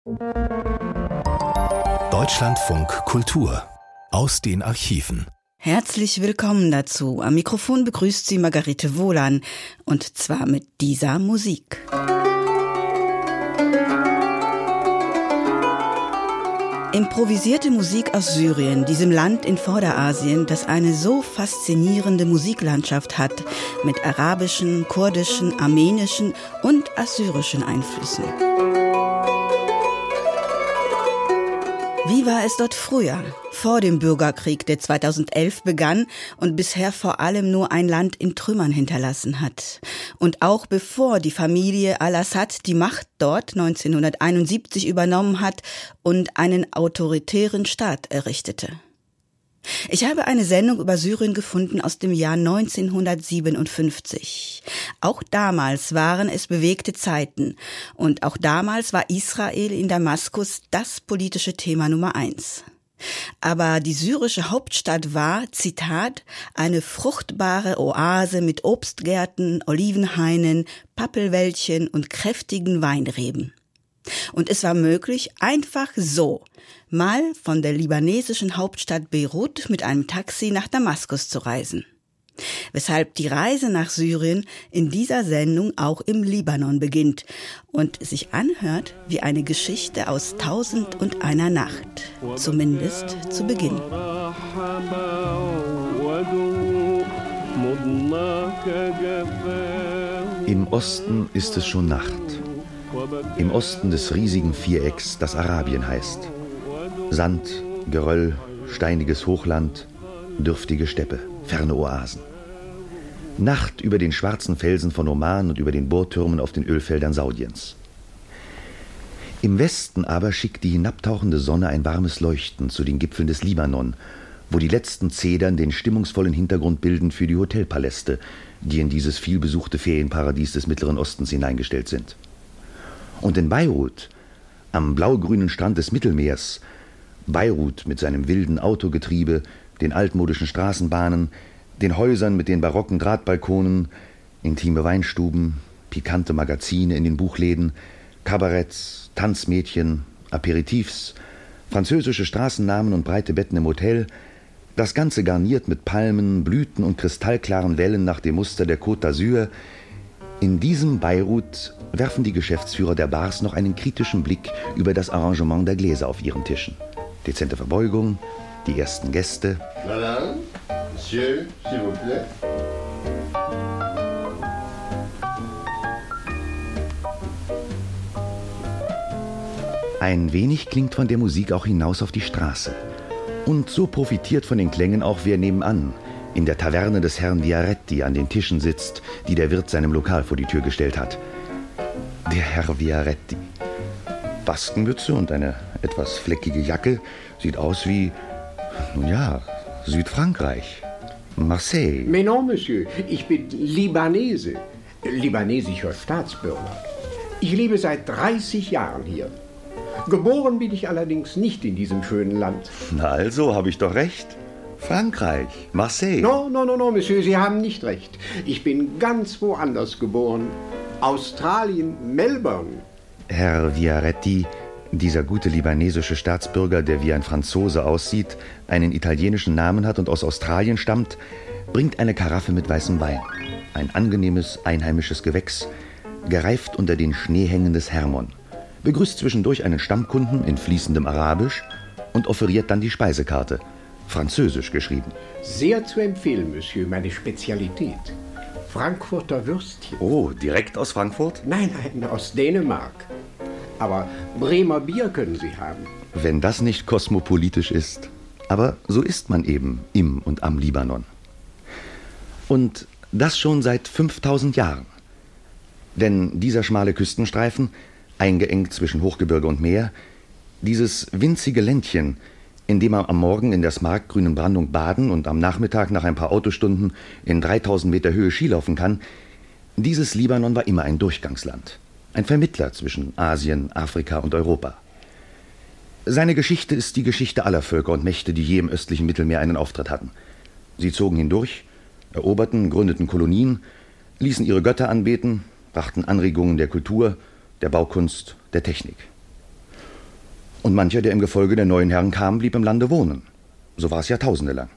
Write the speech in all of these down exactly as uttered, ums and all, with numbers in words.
Deutschlandfunk Kultur aus den Archiven. Herzlich willkommen dazu. Am Mikrofon begrüßt Sie Margarete Wohlan und zwar mit dieser Musik. Improvisierte Musik aus Syrien, diesem Land in Vorderasien, das eine so faszinierende Musiklandschaft hat, mit arabischen, kurdischen, armenischen und assyrischen Einflüssen. Wie war es dort früher, vor dem Bürgerkrieg, der zweitausendelf begann und bisher vor allem nur ein Land in Trümmern hinterlassen hat? Und auch bevor die Familie al-Assad die Macht dort neunzehnhunderteinundsiebzig übernommen hat und einen autoritären Staat errichtete. Ich habe eine Sendung über Syrien gefunden aus dem Jahr neunzehnhundertsiebenundfünfzig. Auch damals waren es bewegte Zeiten und auch damals war Israel in Damaskus das politische Thema Nummer eins. Aber die syrische Hauptstadt war, Zitat, eine fruchtbare Oase mit Obstgärten, Olivenhainen, Pappelwäldchen und kräftigen Weinreben. Und es war möglich, einfach so mal von der libanesischen Hauptstadt Beirut mit einem Taxi nach Damaskus zu reisen. Weshalb die Reise nach Syrien in dieser Sendung auch im Libanon beginnt und sich anhört wie eine Geschichte aus Tausend und einer Nacht, zumindest zu Beginn. Im Osten ist es schon Nacht. Im Osten des riesigen Vierecks, das Arabien heißt. Sand, Geröll, steiniges Hochland, dürftige Steppe, ferne Oasen. Nacht über den schwarzen Felsen von Oman und über den Bohrtürmen auf den Ölfeldern Saudiens. Im Westen aber schickt die hinabtauchende Sonne ein warmes Leuchten zu den Gipfeln des Libanon, wo die letzten Zedern den stimmungsvollen Hintergrund bilden für die Hotelpaläste, die in dieses vielbesuchte Ferienparadies des Mittleren Ostens hineingestellt sind. Und in Beirut, am blaugrünen Strand des Mittelmeers, Beirut mit seinem wilden Autogetriebe, den altmodischen Straßenbahnen, den Häusern mit den barocken Drahtbalkonen, intime Weinstuben, pikante Magazine in den Buchläden, Kabaretts, Tanzmädchen, Aperitifs, französische Straßennamen und breite Betten im Hotel, das Ganze garniert mit Palmen, Blüten und kristallklaren Wellen nach dem Muster der Côte d'Azur. In diesem Beirut werfen die Geschäftsführer der Bars noch einen kritischen Blick über das Arrangement der Gläser auf ihren Tischen. Dezente Verbeugung, die ersten Gäste. Madame, Monsieur, s'il vous plaît. Ein wenig klingt von der Musik auch hinaus auf die Straße. Und so profitiert von den Klängen auch wer nebenan, in der Taverne des Herrn Viaretti an den Tischen sitzt, die der Wirt seinem Lokal vor die Tür gestellt hat. Der Herr Viaretti. Baskenmütze und eine etwas fleckige Jacke, sieht aus wie, nun ja, Südfrankreich, Marseille. Mais non, Monsieur, ich bin Libanese, libanesischer Staatsbürger. Ich lebe seit dreißig Jahren hier. Geboren bin ich allerdings nicht in diesem schönen Land. Na also, habe ich doch recht. Frankreich, Marseille. No, no, no, no, Monsieur, Sie haben nicht recht. Ich bin ganz woanders geboren. Australien, Melbourne. Herr Viaretti, dieser gute libanesische Staatsbürger, der wie ein Franzose aussieht, einen italienischen Namen hat und aus Australien stammt, bringt eine Karaffe mit weißem Wein. Ein angenehmes, einheimisches Gewächs, gereift unter den Schneehängen des Hermon. Begrüßt zwischendurch einen Stammkunden in fließendem Arabisch und offeriert dann die Speisekarte, französisch geschrieben. Sehr zu empfehlen, Monsieur, meine Spezialität. Frankfurter Würstchen. Oh, direkt aus Frankfurt? Nein, nein, aus Dänemark. Aber Bremer Bier können Sie haben. Wenn das nicht kosmopolitisch ist. Aber so ist man eben im und am Libanon. Und das schon seit fünftausend Jahren. Denn dieser schmale Küstenstreifen, eingeengt zwischen Hochgebirge und Meer, dieses winzige Ländchen, in dem man am Morgen in der smaragdgrünen Brandung baden und am Nachmittag nach ein paar Autostunden in dreitausend Meter Höhe Skilaufen kann, dieses Libanon war immer ein Durchgangsland, ein Vermittler zwischen Asien, Afrika und Europa. Seine Geschichte ist die Geschichte aller Völker und Mächte, die je im östlichen Mittelmeer einen Auftritt hatten. Sie zogen hindurch, eroberten, gründeten Kolonien, ließen ihre Götter anbeten, brachten Anregungen der Kultur, der Baukunst, der Technik. Und mancher, der im Gefolge der neuen Herren kam, blieb im Lande wohnen. So war es Jahrtausende lang.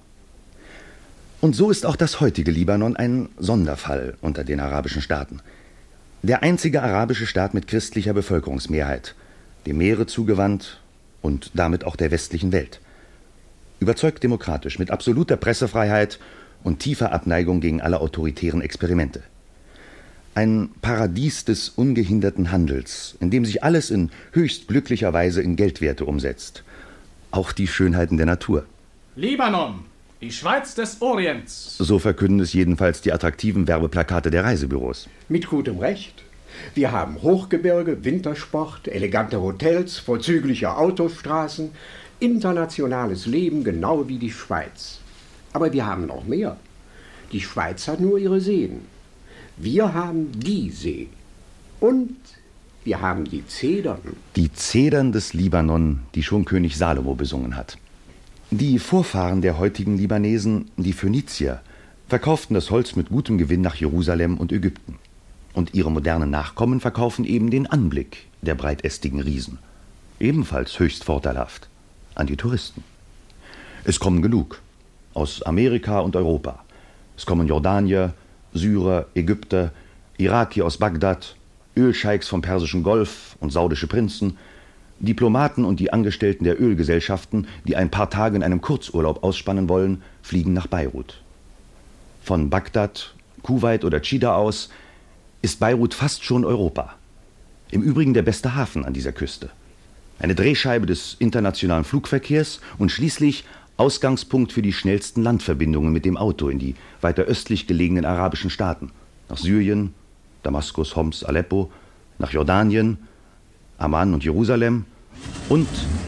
Und so ist auch das heutige Libanon ein Sonderfall unter den arabischen Staaten. Der einzige arabische Staat mit christlicher Bevölkerungsmehrheit, dem Meere zugewandt und damit auch der westlichen Welt. Überzeugt demokratisch, mit absoluter Pressefreiheit und tiefer Abneigung gegen alle autoritären Experimente. Ein Paradies des ungehinderten Handels, in dem sich alles in höchst glücklicher Weise in Geldwerte umsetzt. Auch die Schönheiten der Natur. Libanon, die Schweiz des Orients. So verkünden es jedenfalls die attraktiven Werbeplakate der Reisebüros. Mit gutem Recht. Wir haben Hochgebirge, Wintersport, elegante Hotels, vorzügliche Autostraßen, internationales Leben, genau wie die Schweiz. Aber wir haben noch mehr. Die Schweiz hat nur ihre Seen. Wir haben die See. Und wir haben die Zedern. Die Zedern des Libanon, die schon König Salomo besungen hat. Die Vorfahren der heutigen Libanesen, die Phönizier, verkauften das Holz mit gutem Gewinn nach Jerusalem und Ägypten. Und ihre modernen Nachkommen verkaufen eben den Anblick der breitästigen Riesen. Ebenfalls höchst vorteilhaft an die Touristen. Es kommen genug aus Amerika und Europa. Es kommen Jordanier, Syrer, Ägypter, Irakier aus Bagdad, Ölscheiks vom Persischen Golf und saudische Prinzen, Diplomaten und die Angestellten der Ölgesellschaften, die ein paar Tage in einem Kurzurlaub ausspannen wollen, fliegen nach Beirut. Von Bagdad, Kuwait oder Dschidda aus ist Beirut fast schon Europa. Im Übrigen der beste Hafen an dieser Küste. Eine Drehscheibe des internationalen Flugverkehrs und schließlich Ausgangspunkt für die schnellsten Landverbindungen mit dem Auto in die weiter östlich gelegenen arabischen Staaten. Nach Syrien, Damaskus, Homs, Aleppo, nach Jordanien, Amman und Jerusalem und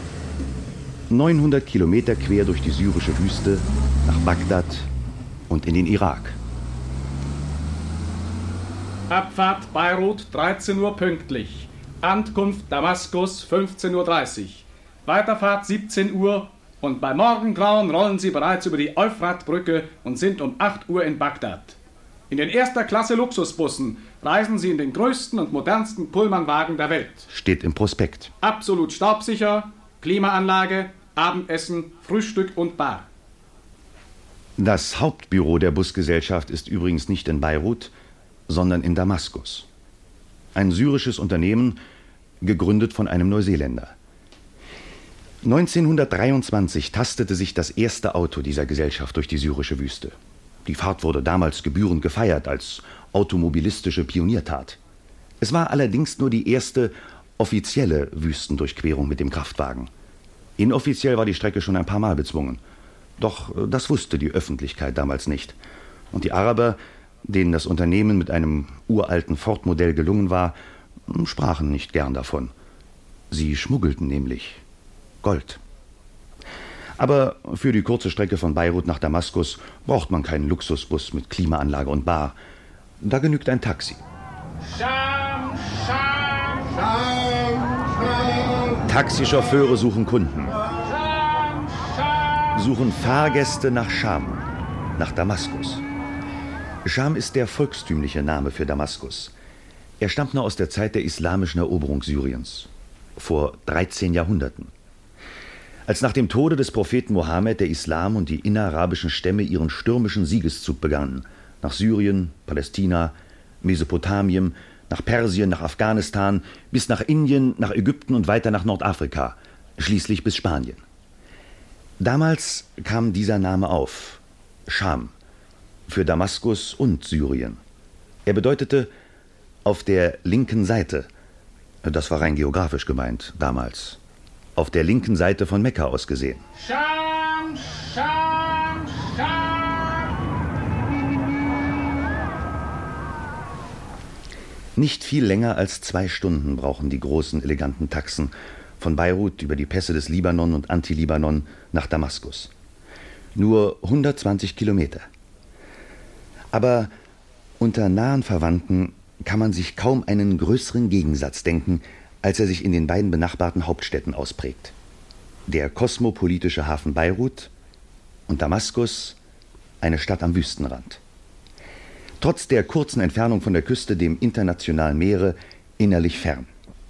neunhundert Kilometer quer durch die syrische Wüste nach Bagdad und in den Irak. Abfahrt Beirut dreizehn Uhr pünktlich. Ankunft Damaskus fünfzehn Uhr dreißig. Weiterfahrt siebzehn Uhr und bei Morgengrauen rollen sie bereits über die Euphratbrücke und sind um acht Uhr in Bagdad. In den erster Klasse Luxusbussen reisen sie in den größten und modernsten Pullmanwagen der Welt. Steht im Prospekt. Absolut staubsicher, Klimaanlage, Abendessen, Frühstück und Bar. Das Hauptbüro der Busgesellschaft ist übrigens nicht in Beirut, sondern in Damaskus. Ein syrisches Unternehmen, gegründet von einem Neuseeländer. neunzehnhundertdreiundzwanzig tastete sich das erste Auto dieser Gesellschaft durch die syrische Wüste. Die Fahrt wurde damals gebührend gefeiert als automobilistische Pioniertat. Es war allerdings nur die erste offizielle Wüstendurchquerung mit dem Kraftwagen. Inoffiziell war die Strecke schon ein paar Mal bezwungen. Doch das wusste die Öffentlichkeit damals nicht. Und die Araber, denen das Unternehmen mit einem uralten Ford-Modell gelungen war, sprachen nicht gern davon. Sie schmuggelten nämlich Gold. Aber für die kurze Strecke von Beirut nach Damaskus braucht man keinen Luxusbus mit Klimaanlage und Bar. Da genügt ein Taxi. Scham, Scham, Scham, Scham. Taxichauffeure suchen Kunden, Scham, Scham. suchen Fahrgäste nach Scham, nach Damaskus. Scham ist der volkstümliche Name für Damaskus. Er stammt nur aus der Zeit der islamischen Eroberung Syriens, vor dreizehn Jahrhunderten. Als nach dem Tode des Propheten Mohammed der Islam und die innerarabischen Stämme ihren stürmischen Siegeszug begannen, nach Syrien, Palästina, Mesopotamien, nach Persien, nach Afghanistan, bis nach Indien, nach Ägypten und weiter nach Nordafrika, schließlich bis Spanien. Damals kam dieser Name auf, Scham, für Damaskus und Syrien. Er bedeutete auf der linken Seite, das war rein geografisch gemeint damals, auf der linken Seite von Mekka aus gesehen. Scham, Scham, Scham. Nicht viel länger als zwei Stunden brauchen die großen, eleganten Taxen von Beirut über die Pässe des Libanon und Anti-Libanon nach Damaskus. Nur hundertzwanzig Kilometer. Aber unter nahen Verwandten kann man sich kaum einen größeren Gegensatz denken, als er sich in den beiden benachbarten Hauptstädten ausprägt. Der kosmopolitische Hafen Beirut und Damaskus, eine Stadt am Wüstenrand. Trotz der kurzen Entfernung von der Küste, dem internationalen Meere, innerlich fern.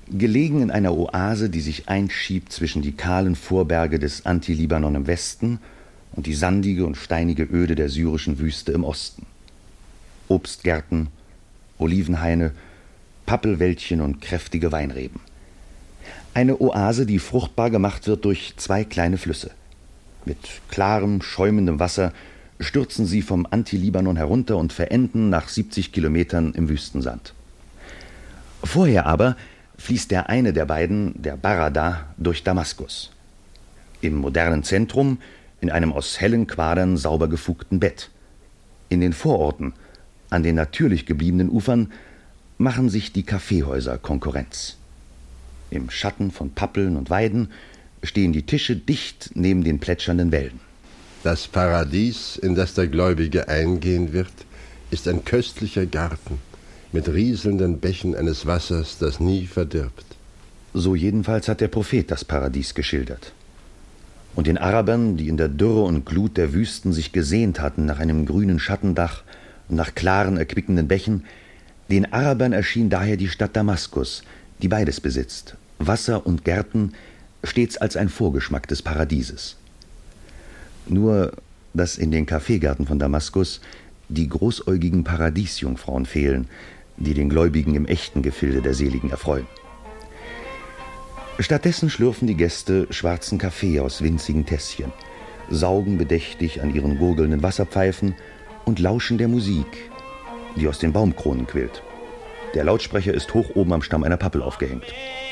Gelegen in einer Oase, die sich einschiebt zwischen die kahlen Vorberge des Anti-Libanon im Westen und die sandige und steinige Öde der syrischen Wüste im Osten. Obstgärten, Olivenhaine, Pappelwäldchen und kräftige Weinreben. Eine Oase, die fruchtbar gemacht wird durch zwei kleine Flüsse. Mit klarem, schäumendem Wasser stürzen sie vom Anti-Libanon herunter und verenden nach siebzig Kilometern im Wüstensand. Vorher aber fließt der eine der beiden, der Barada, durch Damaskus. Im modernen Zentrum in einem aus hellen Quadern sauber gefugten Bett. In den Vororten, an den natürlich gebliebenen Ufern, machen sich die Kaffeehäuser Konkurrenz. Im Schatten von Pappeln und Weiden stehen die Tische dicht neben den plätschernden Wellen. Das Paradies, in das der Gläubige eingehen wird, ist ein köstlicher Garten mit rieselnden Bächen eines Wassers, das nie verdirbt. So jedenfalls hat der Prophet das Paradies geschildert. Und den Arabern, die in der Dürre und Glut der Wüsten sich gesehnt hatten nach einem grünen Schattendach und nach klaren, erquickenden Bächen, den Arabern erschien daher die Stadt Damaskus, die beides besitzt, Wasser und Gärten, stets als ein Vorgeschmack des Paradieses. Nur, dass in den Kaffeegärten von Damaskus die großäugigen Paradiesjungfrauen fehlen, die den Gläubigen im echten Gefilde der Seligen erfreuen. Stattdessen schlürfen die Gäste schwarzen Kaffee aus winzigen Tässchen, saugen bedächtig an ihren gurgelnden Wasserpfeifen und lauschen der Musik, die aus den Baumkronen quillt. Der Lautsprecher ist hoch oben am Stamm einer Pappel aufgehängt.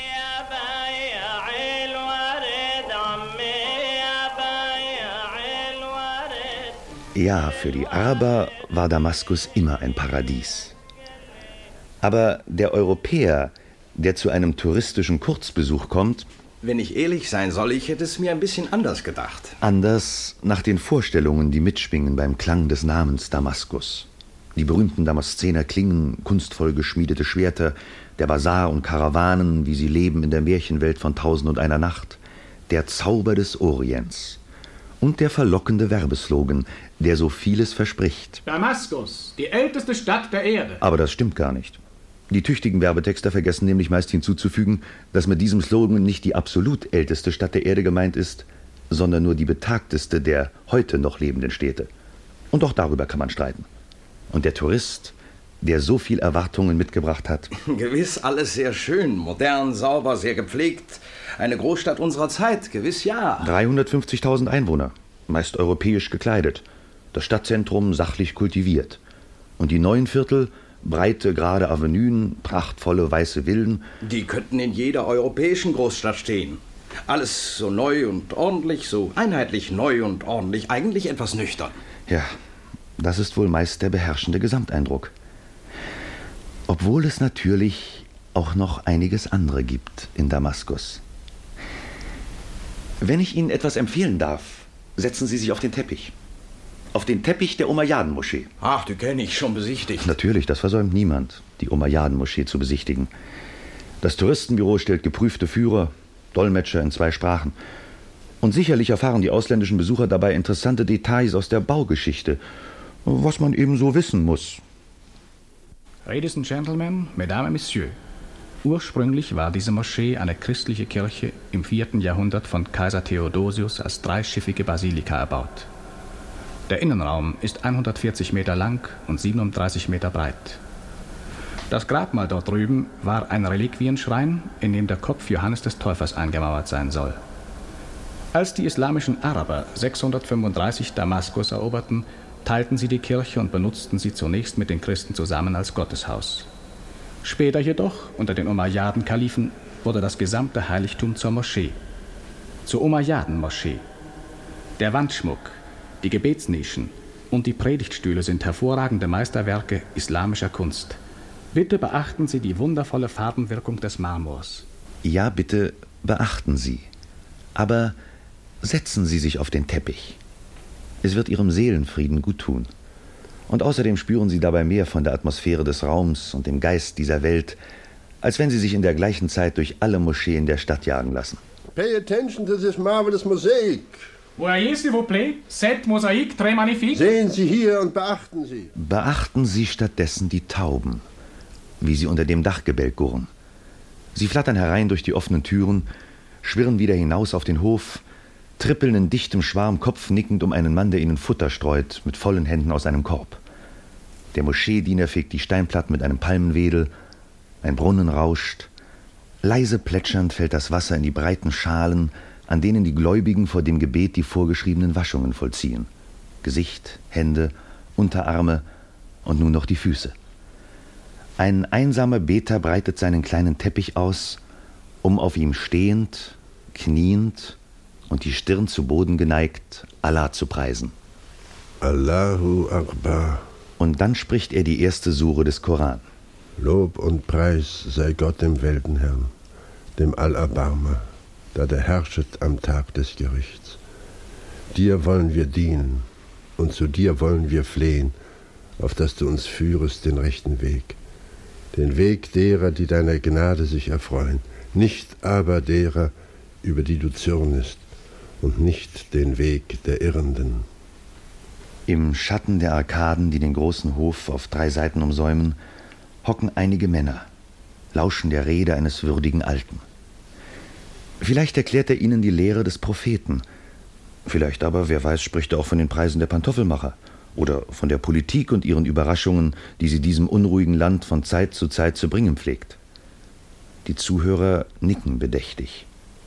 Ja, für die Araber war Damaskus immer ein Paradies. Aber der Europäer, der zu einem touristischen Kurzbesuch kommt... Wenn ich ehrlich sein soll, ich hätte es mir ein bisschen anders gedacht. Anders nach den Vorstellungen, die mitschwingen beim Klang des Namens Damaskus. Die berühmten Damaszener Klingen, kunstvoll geschmiedete Schwerter, der Basar und Karawanen, wie sie leben in der Märchenwelt von Tausend und einer Nacht, der Zauber des Orients und der verlockende Werbeslogan, der so vieles verspricht. Damaskus, die älteste Stadt der Erde. Aber das stimmt gar nicht. Die tüchtigen Werbetexter vergessen nämlich meist hinzuzufügen, dass mit diesem Slogan nicht die absolut älteste Stadt der Erde gemeint ist, sondern nur die betagteste der heute noch lebenden Städte. Und auch darüber kann man streiten. Und der Tourist, der so viel Erwartungen mitgebracht hat... Gewiss alles sehr schön, modern, sauber, sehr gepflegt. Eine Großstadt unserer Zeit, gewiss ja. dreihundertfünfzigtausend Einwohner, meist europäisch gekleidet. Das Stadtzentrum sachlich kultiviert. Und die neuen Viertel, breite, gerade Avenuen, prachtvolle weiße Villen... Die könnten in jeder europäischen Großstadt stehen. Alles so neu und ordentlich, so einheitlich neu und ordentlich, eigentlich etwas nüchtern. Ja, das ist wohl meist der beherrschende Gesamteindruck. Obwohl es natürlich auch noch einiges andere gibt in Damaskus. Wenn ich Ihnen etwas empfehlen darf, setzen Sie sich auf den Teppich. Auf den Teppich der Umayyaden-Moschee. Ach, die kenne ich schon besichtigt. Natürlich, das versäumt niemand, die Umayyaden-Moschee zu besichtigen. Das Touristenbüro stellt geprüfte Führer, Dolmetscher in zwei Sprachen. Und sicherlich erfahren die ausländischen Besucher dabei interessante Details aus der Baugeschichte, was man eben so wissen muss. Ladies and Gentlemen, Mesdames et Messieurs. Ursprünglich war diese Moschee eine christliche Kirche im vierten Jahrhundert von Kaiser Theodosius als dreischiffige Basilika erbaut. Der Innenraum ist hundertvierzig Meter lang und siebenunddreißig Meter breit. Das Grabmal dort drüben war ein Reliquienschrein, in dem der Kopf Johannes des Täufers eingemauert sein soll. Als die islamischen Araber sechshundertfünfunddreißig Damaskus eroberten, teilten sie die Kirche und benutzten sie zunächst mit den Christen zusammen als Gotteshaus. Später jedoch, unter den Umayyaden-Kalifen, wurde das gesamte Heiligtum zur Moschee. Zur Umayyaden-Moschee. Der Wandschmuck, die Gebetsnischen und die Predigtstühle sind hervorragende Meisterwerke islamischer Kunst. Bitte beachten Sie die wundervolle Farbenwirkung des Marmors. Ja, bitte beachten Sie. Aber setzen Sie sich auf den Teppich. Es wird Ihrem Seelenfrieden gut tun. Und außerdem spüren Sie dabei mehr von der Atmosphäre des Raums und dem Geist dieser Welt, als wenn Sie sich in der gleichen Zeit durch alle Moscheen der Stadt jagen lassen. Pay attention to this marvelous mosaic. Voyez, s'il vous plaît, cette mosaïque très magnifique. Sehen Sie hier und beachten Sie. Beachten Sie stattdessen die Tauben, wie sie unter dem Dachgebälk gurren. Sie flattern herein durch die offenen Türen, schwirren wieder hinaus auf den Hof, trippeln in dichtem Schwarm kopfnickend um einen Mann, der ihnen Futter streut, mit vollen Händen aus einem Korb. Der Moscheediener fegt die Steinplatten mit einem Palmenwedel, ein Brunnen rauscht. Leise plätschernd fällt das Wasser in die breiten Schalen, an denen die Gläubigen vor dem Gebet die vorgeschriebenen Waschungen vollziehen. Gesicht, Hände, Unterarme und nun noch die Füße. Ein einsamer Beter breitet seinen kleinen Teppich aus, um auf ihm stehend, kniend und die Stirn zu Boden geneigt, Allah zu preisen. Allahu Akbar. Und dann spricht er die erste Sure des Koran. Lob und Preis sei Gott dem Weltenherrn, dem Allerbarmer, da der herrschet am Tag des Gerichts. Dir wollen wir dienen und zu dir wollen wir flehen, auf dass du uns führest den rechten Weg. Den Weg derer, die deiner Gnade sich erfreuen, nicht aber derer, über die du zürnest, und nicht den Weg der Irrenden. Im Schatten der Arkaden, die den großen Hof auf drei Seiten umsäumen, hocken einige Männer, lauschen der Rede eines würdigen Alten. Vielleicht erklärt er ihnen die Lehre des Propheten. Vielleicht aber, wer weiß, spricht er auch von den Preisen der Pantoffelmacher oder von der Politik und ihren Überraschungen, die sie diesem unruhigen Land von Zeit zu Zeit zu bringen pflegt. Die Zuhörer nicken bedächtig.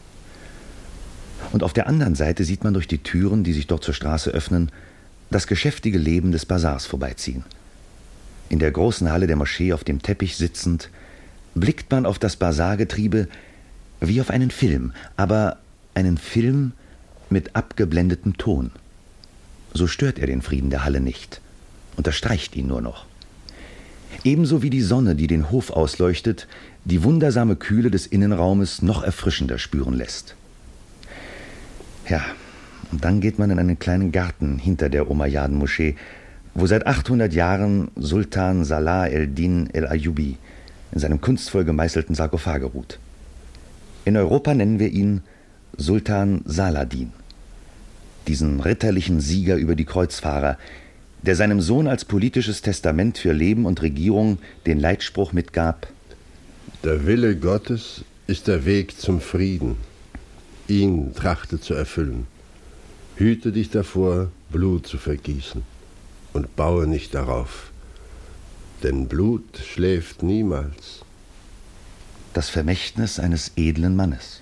Und auf der anderen Seite sieht man durch die Türen, die sich dort zur Straße öffnen, das geschäftige Leben des Bazars vorbeiziehen. In der großen Halle der Moschee auf dem Teppich sitzend, blickt man auf das Bazargetriebe wie auf einen Film, aber einen Film mit abgeblendetem Ton. So stört er den Frieden der Halle nicht, unterstreicht ihn nur noch. Ebenso wie die Sonne, die den Hof ausleuchtet, die wundersame Kühle des Innenraumes noch erfrischender spüren lässt. Ja, und dann geht man in einen kleinen Garten hinter der Umayyaden-Moschee, wo seit achthundert Jahren Sultan Salah el-Din el-Ayyubi in seinem kunstvoll gemeißelten Sarkophage ruht. In Europa nennen wir ihn Sultan Saladin, diesen ritterlichen Sieger über die Kreuzfahrer, der seinem Sohn als politisches Testament für Leben und Regierung den Leitspruch mitgab: Der Wille Gottes ist der Weg zum Frieden. Ihn trachte zu erfüllen. Hüte dich davor, Blut zu vergießen, und baue nicht darauf, denn Blut schläft niemals. Das Vermächtnis eines edlen Mannes.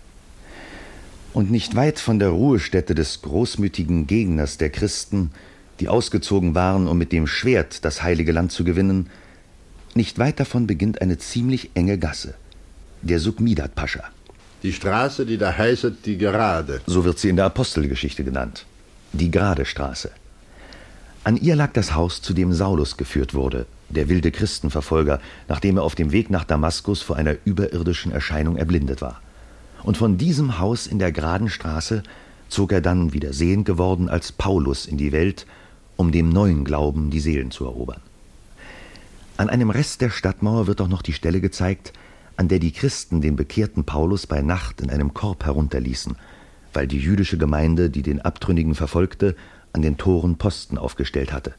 Und nicht weit von der Ruhestätte des großmütigen Gegners der Christen, die ausgezogen waren, um mit dem Schwert das heilige Land zu gewinnen, nicht weit davon beginnt eine ziemlich enge Gasse, der Sukmidat Pascha. Die Straße, die da heißet, die Gerade. So wird sie in der Apostelgeschichte genannt. Die Gerade Straße. An ihr lag das Haus, zu dem Saulus geführt wurde, der wilde Christenverfolger, nachdem er auf dem Weg nach Damaskus vor einer überirdischen Erscheinung erblindet war. Und von diesem Haus in der Geraden Straße zog er dann, wieder sehend geworden, als Paulus in die Welt, um dem neuen Glauben die Seelen zu erobern. An einem Rest der Stadtmauer wird auch noch die Stelle gezeigt, an der die Christen den bekehrten Paulus bei Nacht in einem Korb herunterließen, weil die jüdische Gemeinde, die den Abtrünnigen verfolgte, an den Toren Posten aufgestellt hatte.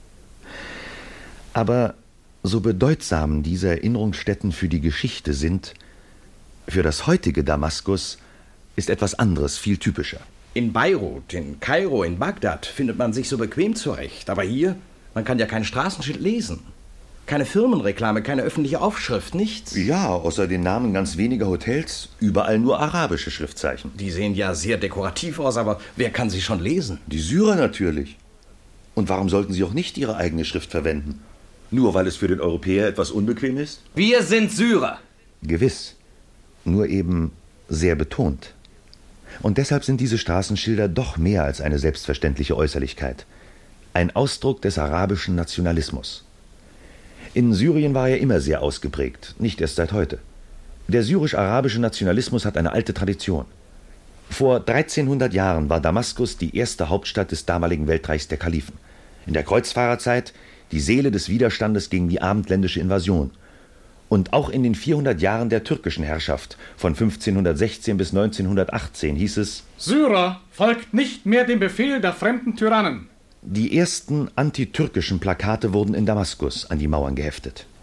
Aber so bedeutsam diese Erinnerungsstätten für die Geschichte sind, für das heutige Damaskus ist etwas anderes viel typischer. In Beirut, in Kairo, in Bagdad findet man sich so bequem zurecht. Aber hier, man kann ja kein Straßenschild lesen. Keine Firmenreklame, keine öffentliche Aufschrift, nichts. Ja, außer den Namen ganz weniger Hotels, überall nur arabische Schriftzeichen. Die sehen ja sehr dekorativ aus, aber wer kann sie schon lesen? Die Syrer natürlich. Und warum sollten sie auch nicht ihre eigene Schrift verwenden? Nur weil es für den Europäer etwas unbequem ist? Wir sind Syrer. Gewiss, nur eben sehr betont. Und deshalb sind diese Straßenschilder doch mehr als eine selbstverständliche Äußerlichkeit. Ein Ausdruck des arabischen Nationalismus. In Syrien war er immer sehr ausgeprägt, nicht erst seit heute. Der syrisch-arabische Nationalismus hat eine alte Tradition. Vor dreizehnhundert Jahren war Damaskus die erste Hauptstadt des damaligen Weltreichs der Kalifen. In der Kreuzfahrerzeit die Seele des Widerstandes gegen die abendländische Invasion. Und auch in den vierhundert Jahren der türkischen Herrschaft von fünfzehnhundertsechzehn bis neunzehnhundertachtzehn hieß es: Syrer, folgt nicht mehr dem Befehl der fremden Tyrannen. Die ersten antitürkischen Plakate wurden in Damaskus an die Mauern geheftet.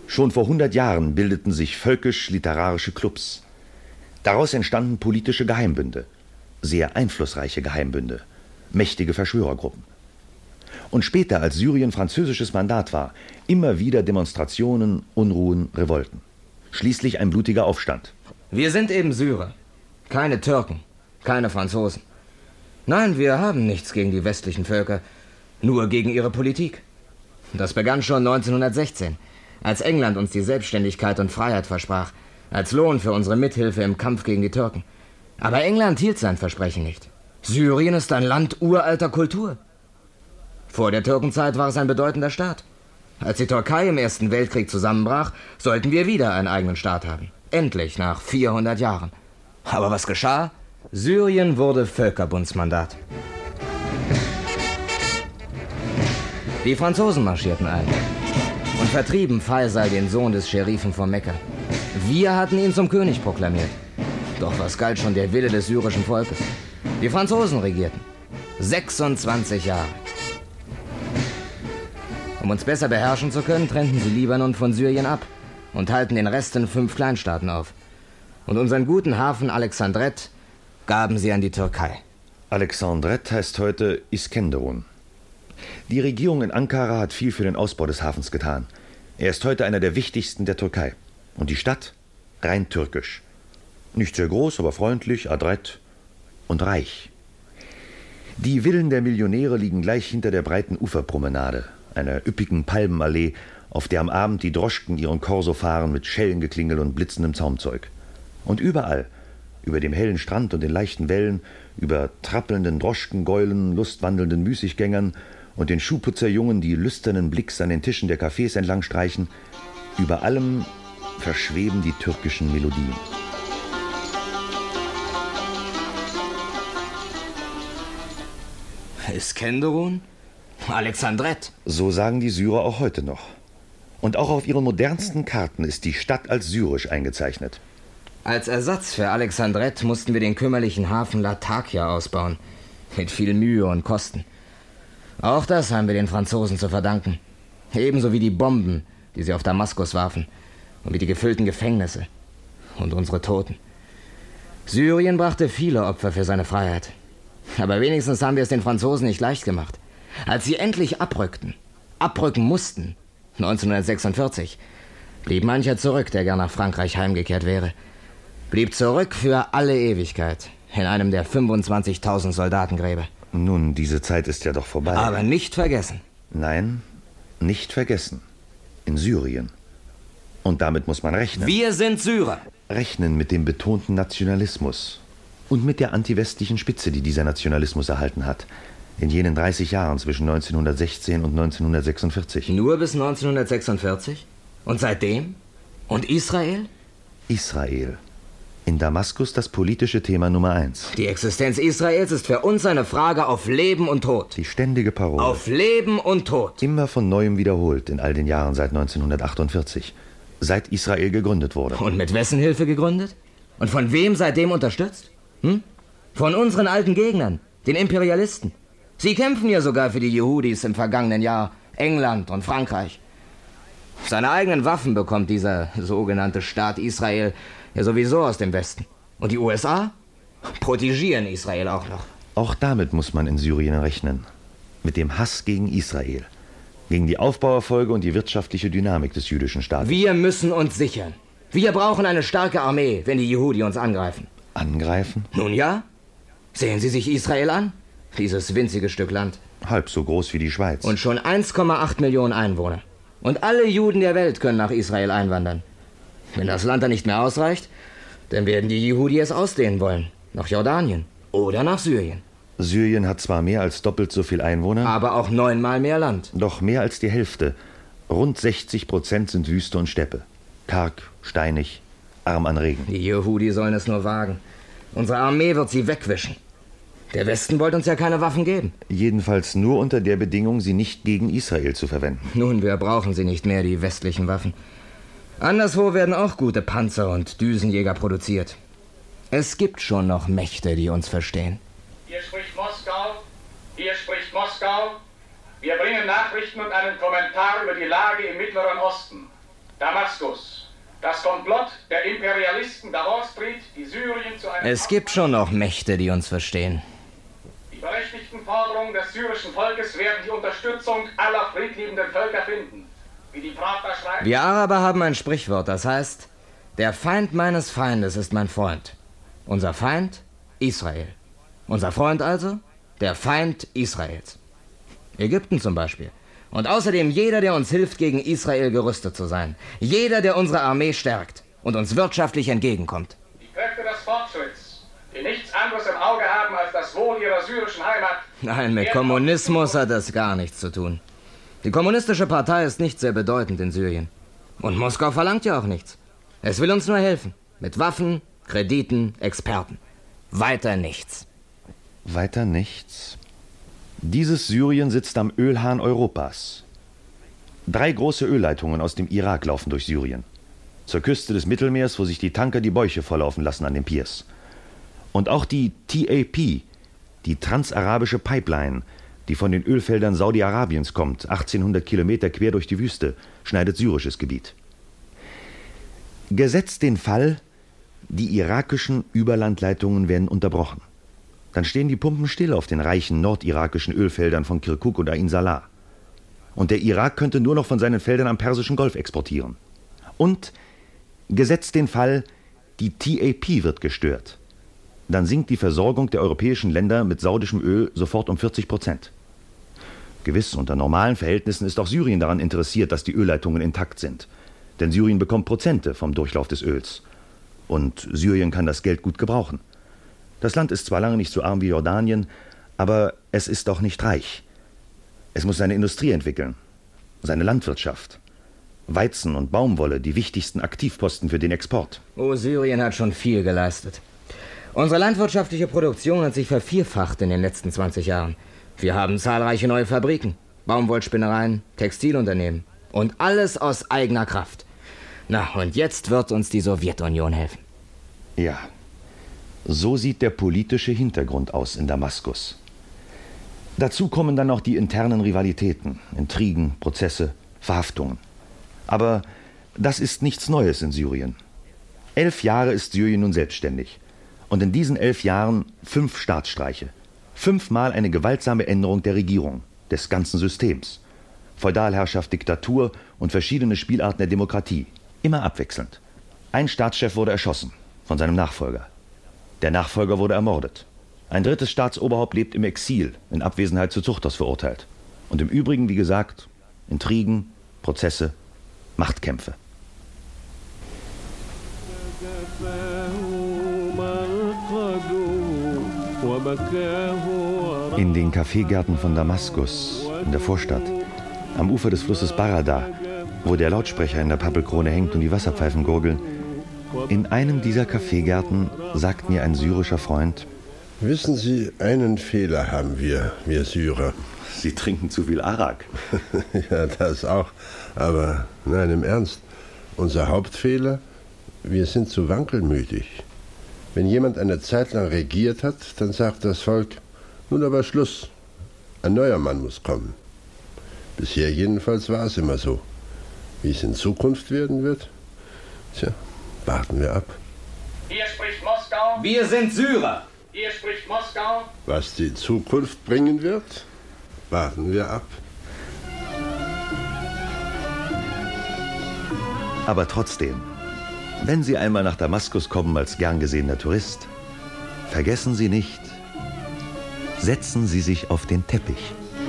Schon vor hundert Jahren bildeten sich völkisch-literarische Clubs. Daraus entstanden politische Geheimbünde, sehr einflussreiche Geheimbünde, mächtige Verschwörergruppen. Und später, als Syrien französisches Mandat war, immer wieder Demonstrationen, Unruhen, Revolten. Schließlich ein blutiger Aufstand. Wir sind eben Syrer, keine Türken, keine Franzosen. Nein, wir haben nichts gegen die westlichen Völker, nur gegen ihre Politik. Das begann schon neunzehnhundertsechzehn, als England uns die Selbstständigkeit und Freiheit versprach, als Lohn für unsere Mithilfe im Kampf gegen die Türken. Aber England hielt sein Versprechen nicht. Syrien ist ein Land uralter Kultur. Vor der Türkenzeit war es ein bedeutender Staat. Als die Türkei im Ersten Weltkrieg zusammenbrach, sollten wir wieder einen eigenen Staat haben. Endlich, nach vierhundert Jahren. Aber was geschah? Syrien wurde Völkerbundsmandat. Die Franzosen marschierten ein und vertrieben Faisal, den Sohn des Scherifen von Mekka. Wir hatten ihn zum König proklamiert. Doch was galt schon der Wille des syrischen Volkes? Die Franzosen regierten. sechsundzwanzig Jahre. Um uns besser beherrschen zu können, trennten sie Libanon von Syrien ab und teilten den Rest in fünf Kleinstaaten auf. Und unseren guten Hafen Alexandret gaben sie an die Türkei. Alexandret heißt heute Iskenderun. Die Regierung in Ankara hat viel für den Ausbau des Hafens getan. Er ist heute einer der wichtigsten der Türkei. Und die Stadt? Rein türkisch. Nicht sehr groß, aber freundlich, adrett und reich. Die Villen der Millionäre liegen gleich hinter der breiten Uferpromenade, einer üppigen Palmenallee, auf der am Abend die Droschken ihren Korso fahren mit Schellengeklingel und blitzendem Zaumzeug. Und überall, über dem hellen Strand und den leichten Wellen, über trappelnden Droschkengäulen, lustwandelnden Müßiggängern und den Schuhputzerjungen, die lüsternen Blicks an den Tischen der Cafés entlang streichen, über allem verschweben die türkischen Melodien. Iskenderun? Alexandret? So sagen die Syrer auch heute noch. Und auch auf ihren modernsten Karten ist die Stadt als syrisch eingezeichnet. Als Ersatz für Alexandret mussten wir den kümmerlichen Hafen Latakia ausbauen. Mit viel Mühe und Kosten. Auch das haben wir den Franzosen zu verdanken. Ebenso wie die Bomben, die sie auf Damaskus warfen. Und wie die gefüllten Gefängnisse. Und unsere Toten. Syrien brachte viele Opfer für seine Freiheit. Aber wenigstens haben wir es den Franzosen nicht leicht gemacht. Als sie endlich abrückten, abrücken mussten, neunzehnhundertsechsundvierzig, blieb mancher zurück, der gern nach Frankreich heimgekehrt wäre. Blieb zurück für alle Ewigkeit in einem der fünfundzwanzigtausend Soldatengräber. Nun, diese Zeit ist ja doch vorbei. Aber nicht vergessen. Nein, nicht vergessen. In Syrien. Und damit muss man rechnen. Wir sind Syrer. Rechnen mit dem betonten Nationalismus. Und mit der antiwestlichen Spitze, die dieser Nationalismus erhalten hat. In jenen dreißig Jahren zwischen neunzehnhundertsechzehn und neunzehnhundertsechsundvierzig. Nur bis neunzehnhundertsechsundvierzig? Und seitdem? Und Israel? Israel. In Damaskus das politische Thema Nummer eins. Die Existenz Israels ist für uns eine Frage auf Leben und Tod. Die ständige Parole. Auf Leben und Tod. Immer von Neuem wiederholt in all den Jahren seit neunzehnhundertachtundvierzig. Seit Israel gegründet wurde. Und mit wessen Hilfe gegründet? Und von wem seitdem unterstützt? Hm? Von unseren alten Gegnern, den Imperialisten. Sie kämpfen ja sogar für die Yehudis im vergangenen Jahr, England und Frankreich. Seine eigenen Waffen bekommt dieser sogenannte Staat Israel ja sowieso aus dem Westen. Und die U S A protegieren Israel auch noch. Auch damit muss man in Syrien rechnen. Mit dem Hass gegen Israel. Gegen die Aufbauerfolge und die wirtschaftliche Dynamik des jüdischen Staates. Wir müssen uns sichern. Wir brauchen eine starke Armee, wenn die Yehudi uns angreifen. Angreifen? Nun ja. Sehen Sie sich Israel an. Dieses winzige Stück Land. Halb so groß wie die Schweiz. Und schon eins Komma acht Millionen Einwohner. Und alle Juden der Welt können nach Israel einwandern. Wenn das Land dann nicht mehr ausreicht, dann werden die Yehudi es ausdehnen wollen. Nach Jordanien oder nach Syrien. Syrien hat zwar mehr als doppelt so viel Einwohner, aber auch neunmal mehr Land. Doch mehr als die Hälfte. Rund sechzig Prozent sind Wüste und Steppe. Karg, steinig, arm an Regen. Die Yehudi sollen es nur wagen. Unsere Armee wird sie wegwischen. Der Westen wollte uns ja keine Waffen geben. Jedenfalls nur unter der Bedingung, sie nicht gegen Israel zu verwenden. Nun, wir brauchen sie nicht mehr, die westlichen Waffen. Anderswo werden auch gute Panzer und Düsenjäger produziert. Es gibt schon noch Mächte, die uns verstehen. Hier spricht Moskau. Hier spricht Moskau. Wir bringen Nachrichten und einen Kommentar über die Lage im Mittleren Osten. Damaskus. Das Komplott der Imperialisten der Wall Street, die Syrien zu einem... Es gibt schon noch Mächte, die uns verstehen. Die berechtigten Forderungen des syrischen Volkes werden die Unterstützung aller friedliebenden Völker finden. Wie die Pravda schreibt... Wir Araber haben ein Sprichwort, das heißt, der Feind meines Feindes ist mein Freund. Unser Feind, Israel. Unser Freund also, der Feind Israels. Ägypten zum Beispiel. Und außerdem jeder, der uns hilft, gegen Israel gerüstet zu sein. Jeder, der unsere Armee stärkt und uns wirtschaftlich entgegenkommt. Die Kräfte des Fortschritts, die nichts anderes im Auge haben als das Wohl ihrer syrischen Heimat... Nein, mit Kommunismus hat das gar nichts zu tun. Die kommunistische Partei ist nicht sehr bedeutend in Syrien. Und Moskau verlangt ja auch nichts. Es will uns nur helfen. Mit Waffen, Krediten, Experten. Weiter nichts. Weiter nichts? Dieses Syrien sitzt am Ölhahn Europas. Drei große Ölleitungen aus dem Irak laufen durch Syrien. Zur Küste des Mittelmeers, wo sich die Tanker die Bäuche volllaufen lassen an den Piers. Und auch die T A P, die transarabische Pipeline, die von den Ölfeldern Saudi-Arabiens kommt, achtzehnhundert Kilometer quer durch die Wüste, schneidet syrisches Gebiet. Gesetzt den Fall, die irakischen Überlandleitungen werden unterbrochen. Dann stehen die Pumpen still auf den reichen nordirakischen Ölfeldern von Kirkuk und Ain Salah. Und der Irak könnte nur noch von seinen Feldern am Persischen Golf exportieren. Und gesetzt den Fall, die T A P wird gestört. Dann sinkt die Versorgung der europäischen Länder mit saudischem Öl sofort um vierzig Prozent. Gewiss, unter normalen Verhältnissen ist auch Syrien daran interessiert, dass die Ölleitungen intakt sind. Denn Syrien bekommt Prozente vom Durchlauf des Öls. Und Syrien kann das Geld gut gebrauchen. Das Land ist zwar lange nicht so arm wie Jordanien, aber es ist doch nicht reich. Es muss seine Industrie entwickeln, seine Landwirtschaft. Weizen und Baumwolle, die wichtigsten Aktivposten für den Export. Oh, Syrien hat schon viel geleistet. Unsere landwirtschaftliche Produktion hat sich vervierfacht in den letzten zwanzig Jahren. Wir haben zahlreiche neue Fabriken, Baumwollspinnereien, Textilunternehmen. Und alles aus eigener Kraft. Na, und jetzt wird uns die Sowjetunion helfen. Ja, so sieht der politische Hintergrund aus in Damaskus. Dazu kommen dann noch die internen Rivalitäten, Intrigen, Prozesse, Verhaftungen. Aber das ist nichts Neues in Syrien. Elf Jahre ist Syrien nun selbstständig. Und in diesen elf Jahren fünf Staatsstreiche. Fünfmal eine gewaltsame Änderung der Regierung, des ganzen Systems. Feudalherrschaft, Diktatur und verschiedene Spielarten der Demokratie. Immer abwechselnd. Ein Staatschef wurde erschossen von seinem Nachfolger. Der Nachfolger wurde ermordet. Ein drittes Staatsoberhaupt lebt im Exil, in Abwesenheit zu Zuchthaus verurteilt. Und im Übrigen, wie gesagt, Intrigen, Prozesse, Machtkämpfe. In den Kaffeegärten von Damaskus, in der Vorstadt, am Ufer des Flusses Barada, wo der Lautsprecher in der Pappelkrone hängt und die Wasserpfeifen gurgeln, in einem dieser Kaffeegärten sagt mir ein syrischer Freund: Wissen Sie, einen Fehler haben wir, wir Syrer. Sie trinken zu viel Arak. Ja, das auch. Aber nein, im Ernst. Unser Hauptfehler, wir sind zu wankelmütig. Wenn jemand eine Zeit lang regiert hat, dann sagt das Volk, nun aber Schluss. Ein neuer Mann muss kommen. Bisher jedenfalls war es immer so. Wie es in Zukunft werden wird? Tja, warten wir ab. Hier spricht Moskau. Wir sind Syrer. Hier spricht Moskau. Was die Zukunft bringen wird, warten wir ab. Aber trotzdem, wenn Sie einmal nach Damaskus kommen als gern gesehener Tourist, vergessen Sie nicht, setzen Sie sich auf den Teppich.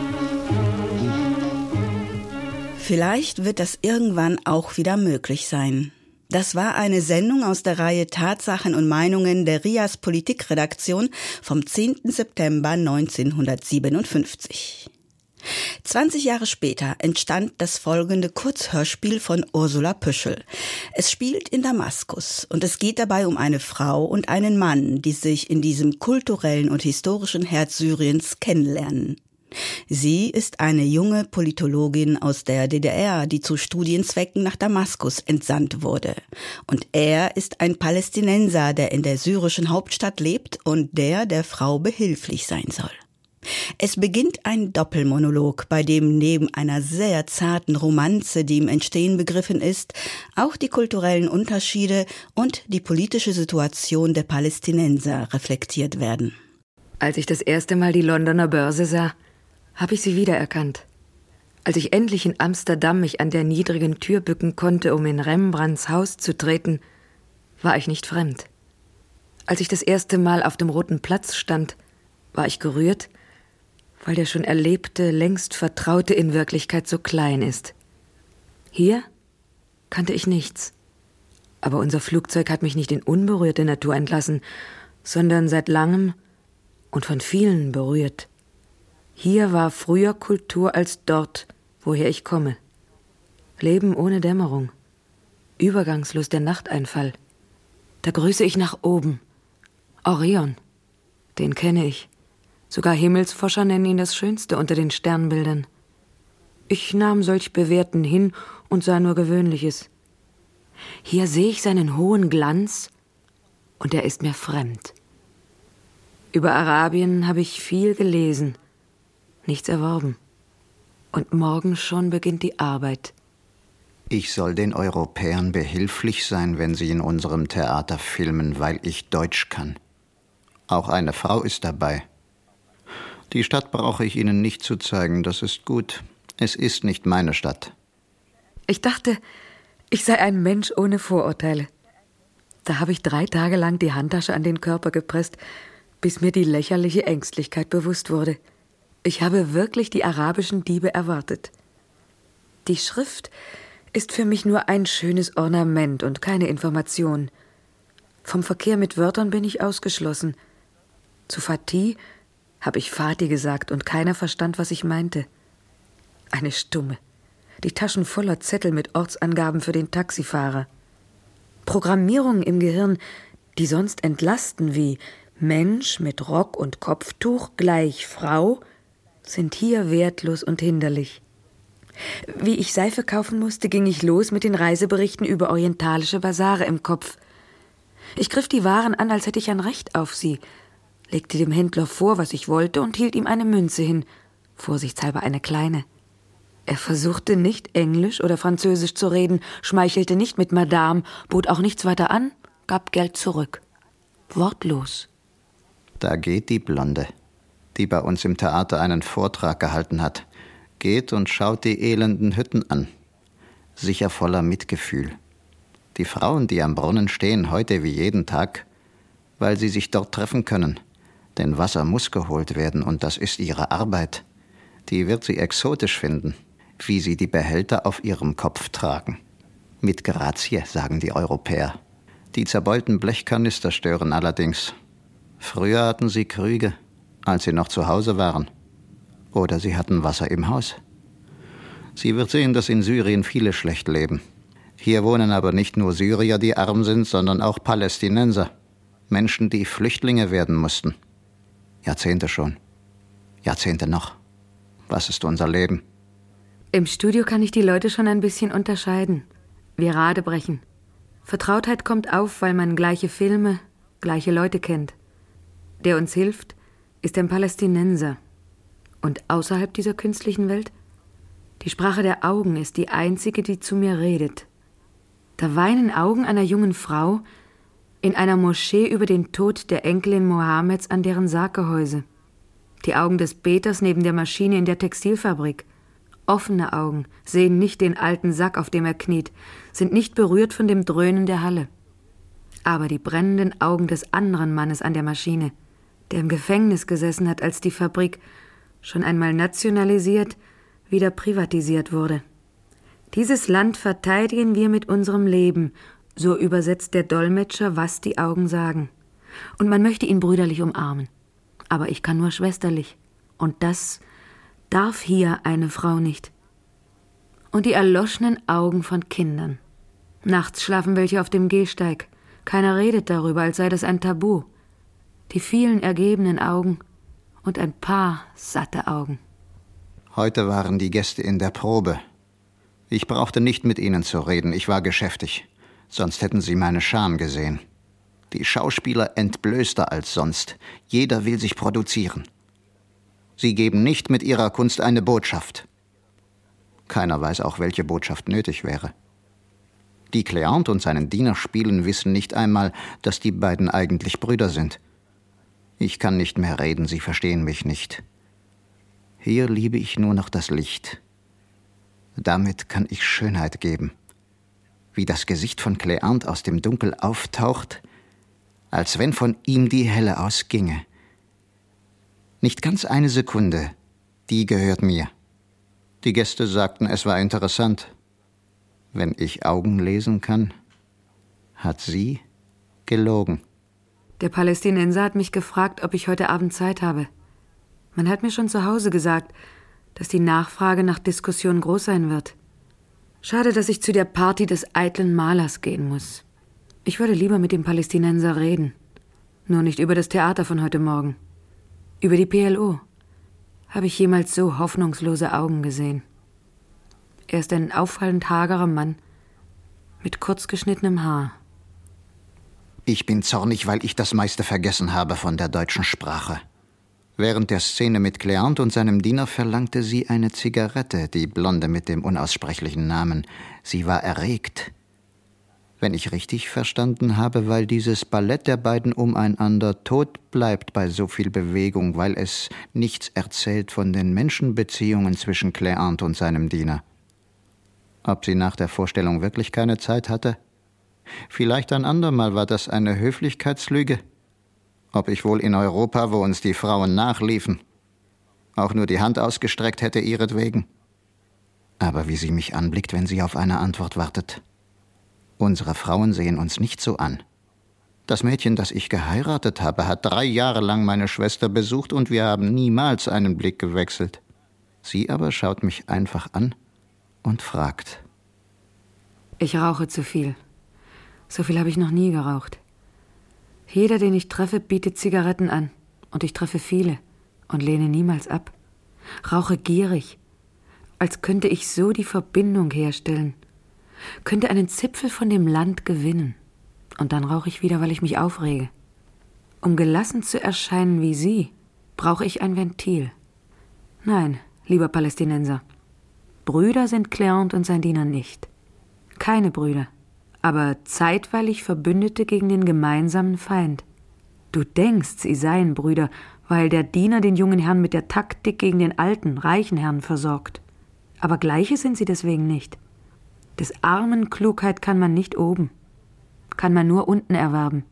Vielleicht wird das irgendwann auch wieder möglich sein. Das war eine Sendung aus der Reihe Tatsachen und Meinungen der R I A S Politikredaktion vom zehnten September neunzehnhundertsiebenundfünfzig. zwanzig Jahre später entstand das folgende Kurzhörspiel von Ursula Püschel. Es spielt in Damaskus und es geht dabei um eine Frau und einen Mann, die sich in diesem kulturellen und historischen Herz Syriens kennenlernen. Sie ist eine junge Politologin aus der D D R, die zu Studienzwecken nach Damaskus entsandt wurde. Und er ist ein Palästinenser, der in der syrischen Hauptstadt lebt und der der Frau behilflich sein soll. Es beginnt ein Doppelmonolog, bei dem neben einer sehr zarten Romanze, die im Entstehen begriffen ist, auch die kulturellen Unterschiede und die politische Situation der Palästinenser reflektiert werden. Als ich das erste Mal die Londoner Börse sah, habe ich sie wiedererkannt. Als ich endlich in Amsterdam mich an der niedrigen Tür bücken konnte, um in Rembrandts Haus zu treten, war ich nicht fremd. Als ich das erste Mal auf dem Roten Platz stand, war ich gerührt, weil der schon Erlebte, längst Vertraute in Wirklichkeit so klein ist. Hier kannte ich nichts. Aber unser Flugzeug hat mich nicht in unberührte Natur entlassen, sondern seit langem und von vielen berührt. Hier war früher Kultur als dort, woher ich komme. Leben ohne Dämmerung. Übergangslos der Nachteinfall. Da grüße ich nach oben. Orion, den kenne ich. Sogar Himmelsforscher nennen ihn das Schönste unter den Sternbildern. Ich nahm solch Bewährten hin und sah nur Gewöhnliches. Hier sehe ich seinen hohen Glanz und er ist mir fremd. Über Arabien habe ich viel gelesen, nichts erworben. Und morgen schon beginnt die Arbeit. Ich soll den Europäern behilflich sein, wenn sie in unserem Theater filmen, weil ich Deutsch kann. Auch eine Frau ist dabei. Die Stadt brauche ich Ihnen nicht zu zeigen, das ist gut. Es ist nicht meine Stadt. Ich dachte, ich sei ein Mensch ohne Vorurteile. Da habe ich drei Tage lang die Handtasche an den Körper gepresst, bis mir die lächerliche Ängstlichkeit bewusst wurde. Ich habe wirklich die arabischen Diebe erwartet. Die Schrift ist für mich nur ein schönes Ornament und keine Information. Vom Verkehr mit Wörtern bin ich ausgeschlossen. Zu Fatih habe ich Fatih gesagt und keiner verstand, was ich meinte. Eine Stumme. Die Taschen voller Zettel mit Ortsangaben für den Taxifahrer. Programmierungen im Gehirn, die sonst entlasten wie Mensch mit Rock und Kopftuch gleich Frau, sind hier wertlos und hinderlich. Wie ich Seife kaufen musste, ging ich los mit den Reiseberichten über orientalische Basare im Kopf. Ich griff die Waren an, als hätte ich ein Recht auf sie, legte dem Händler vor, was ich wollte und hielt ihm eine Münze hin, vorsichtshalber eine kleine. Er versuchte nicht Englisch oder Französisch zu reden, schmeichelte nicht mit Madame, bot auch nichts weiter an, gab Geld zurück. Wortlos. Da geht die Blonde, die bei uns im Theater einen Vortrag gehalten hat, geht und schaut die elenden Hütten an, sicher voller Mitgefühl. Die Frauen, die am Brunnen stehen, heute wie jeden Tag, weil sie sich dort treffen können. Denn Wasser muss geholt werden und das ist ihre Arbeit. Die wird sie exotisch finden, wie sie die Behälter auf ihrem Kopf tragen. Mit Grazie, sagen die Europäer. Die zerbeulten Blechkanister stören allerdings. Früher hatten sie Krüge, als sie noch zu Hause waren. Oder sie hatten Wasser im Haus. Sie wird sehen, dass in Syrien viele schlecht leben. Hier wohnen aber nicht nur Syrier, die arm sind, sondern auch Palästinenser. Menschen, die Flüchtlinge werden mussten. Jahrzehnte schon. Jahrzehnte noch. Was ist unser Leben? Im Studio kann ich die Leute schon ein bisschen unterscheiden. Wir radebrechen. Vertrautheit kommt auf, weil man gleiche Filme, gleiche Leute kennt. Der uns hilft, ist ein Palästinenser. Und außerhalb dieser künstlichen Welt? Die Sprache der Augen ist die einzige, die zu mir redet. Da weinen Augen einer jungen Frau in einer Moschee über den Tod der Enkelin Mohammeds an deren Sarggehäuse. Die Augen des Beters neben der Maschine in der Textilfabrik. Offene Augen sehen nicht den alten Sack, auf dem er kniet, sind nicht berührt von dem Dröhnen der Halle. Aber die brennenden Augen des anderen Mannes an der Maschine, der im Gefängnis gesessen hat, als die Fabrik, schon einmal nationalisiert, wieder privatisiert wurde. Dieses Land verteidigen wir mit unserem Leben, so übersetzt der Dolmetscher, was die Augen sagen. Und man möchte ihn brüderlich umarmen. Aber ich kann nur schwesterlich. Und das darf hier eine Frau nicht. Und die erloschenen Augen von Kindern. Nachts schlafen welche auf dem Gehsteig. Keiner redet darüber, als sei das ein Tabu. Die vielen ergebenen Augen und ein paar satte Augen. Heute waren die Gäste in der Probe. Ich brauchte nicht mit ihnen zu reden, ich war geschäftig. Sonst hätten sie meine Scham gesehen. Die Schauspieler entblößter als sonst. Jeder will sich produzieren. Sie geben nicht mit ihrer Kunst eine Botschaft. Keiner weiß auch, welche Botschaft nötig wäre. Die Cléante und seinen Diener spielen wissen nicht einmal, dass die beiden eigentlich Brüder sind. Ich kann nicht mehr reden, sie verstehen mich nicht. Hier liebe ich nur noch das Licht. Damit kann ich Schönheit geben. Wie das Gesicht von Cléante aus dem Dunkel auftaucht, als wenn von ihm die Helle ausginge. Nicht ganz eine Sekunde, die gehört mir. Die Gäste sagten, es war interessant. Wenn ich Augen lesen kann, hat sie gelogen. Der Palästinenser hat mich gefragt, ob ich heute Abend Zeit habe. Man hat mir schon zu Hause gesagt, dass die Nachfrage nach Diskussion groß sein wird. Schade, dass ich zu der Party des eitlen Malers gehen muss. Ich würde lieber mit dem Palästinenser reden. Nur nicht über das Theater von heute Morgen. Über die P L O. Habe ich jemals so hoffnungslose Augen gesehen. Er ist ein auffallend hagerer Mann mit kurz geschnittenem Haar. Ich bin zornig, weil ich das meiste vergessen habe von der deutschen Sprache. Während der Szene mit Cléante und seinem Diener verlangte sie eine Zigarette, die Blonde mit dem unaussprechlichen Namen. Sie war erregt. Wenn ich richtig verstanden habe, weil dieses Ballett der beiden umeinander tot bleibt bei so viel Bewegung, weil es nichts erzählt von den Menschenbeziehungen zwischen Cléante und seinem Diener. Ob sie nach der Vorstellung wirklich keine Zeit hatte? Vielleicht ein andermal war das eine Höflichkeitslüge. Ob ich wohl in Europa, wo uns die Frauen nachliefen, auch nur die Hand ausgestreckt hätte ihretwegen. Aber wie sie mich anblickt, wenn sie auf eine Antwort wartet. Unsere Frauen sehen uns nicht so an. Das Mädchen, das ich geheiratet habe, hat drei Jahre lang meine Schwester besucht und wir haben niemals einen Blick gewechselt. Sie aber schaut mich einfach an und fragt. Ich rauche zu viel. So viel habe ich noch nie geraucht. Jeder, den ich treffe, bietet Zigaretten an. Und ich treffe viele und lehne niemals ab. Rauche gierig, als könnte ich so die Verbindung herstellen. Könnte einen Zipfel von dem Land gewinnen. Und dann rauche ich wieder, weil ich mich aufrege. Um gelassen zu erscheinen wie Sie, brauche ich ein Ventil. Nein, lieber Palästinenser. Brüder sind Cléante und sein Diener nicht. Keine Brüder, aber zeitweilig Verbündete gegen den gemeinsamen Feind. Du denkst, sie seien Brüder, weil der Diener den jungen Herrn mit der Taktik gegen den alten, reichen Herrn versorgt. Aber Gleiche sind sie deswegen nicht. Des Armen Klugheit kann man nicht oben, kann man nur unten erwerben.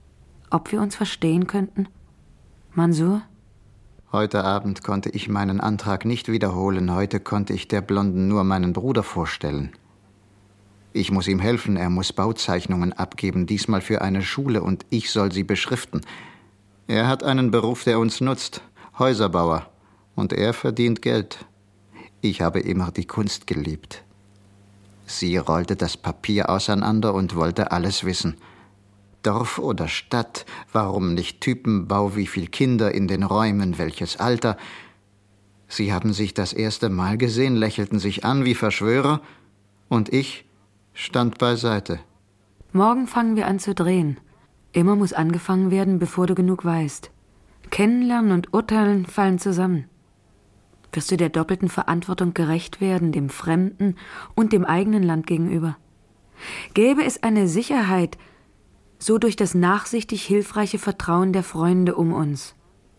Ob wir uns verstehen könnten? Mansur? Heute Abend konnte ich meinen Antrag nicht wiederholen. Heute konnte ich der Blonden nur meinen Bruder vorstellen. Ich muss ihm helfen, er muss Bauzeichnungen abgeben, diesmal für eine Schule, und ich soll sie beschriften. Er hat einen Beruf, der uns nutzt, Häuserbauer, und er verdient Geld. Ich habe immer die Kunst geliebt. Sie rollte das Papier auseinander und wollte alles wissen. Dorf oder Stadt, warum nicht Typenbau, wie viel Kinder in den Räumen, welches Alter. Sie haben sich das erste Mal gesehen, lächelten sich an wie Verschwörer, und ich stand beiseite. Morgen fangen wir an zu drehen. Immer muss angefangen werden, bevor du genug weißt. Kennenlernen und Urteilen fallen zusammen. Wirst du der doppelten Verantwortung gerecht werden, dem Fremden und dem eigenen Land gegenüber? Gäbe es eine Sicherheit, so durch das nachsichtig hilfreiche Vertrauen der Freunde um uns?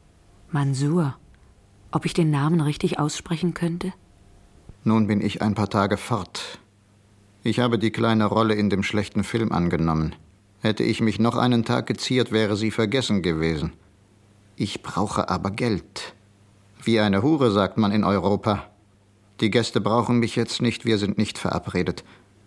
Mansur, ob ich den Namen richtig aussprechen könnte? Nun bin ich ein paar Tage fort. Ich habe die kleine Rolle in dem schlechten Film angenommen. Hätte ich mich noch einen Tag geziert, wäre sie vergessen gewesen. Ich brauche aber Geld. Wie eine Hure, sagt man in Europa. Die Gäste brauchen mich jetzt nicht, wir sind nicht verabredet.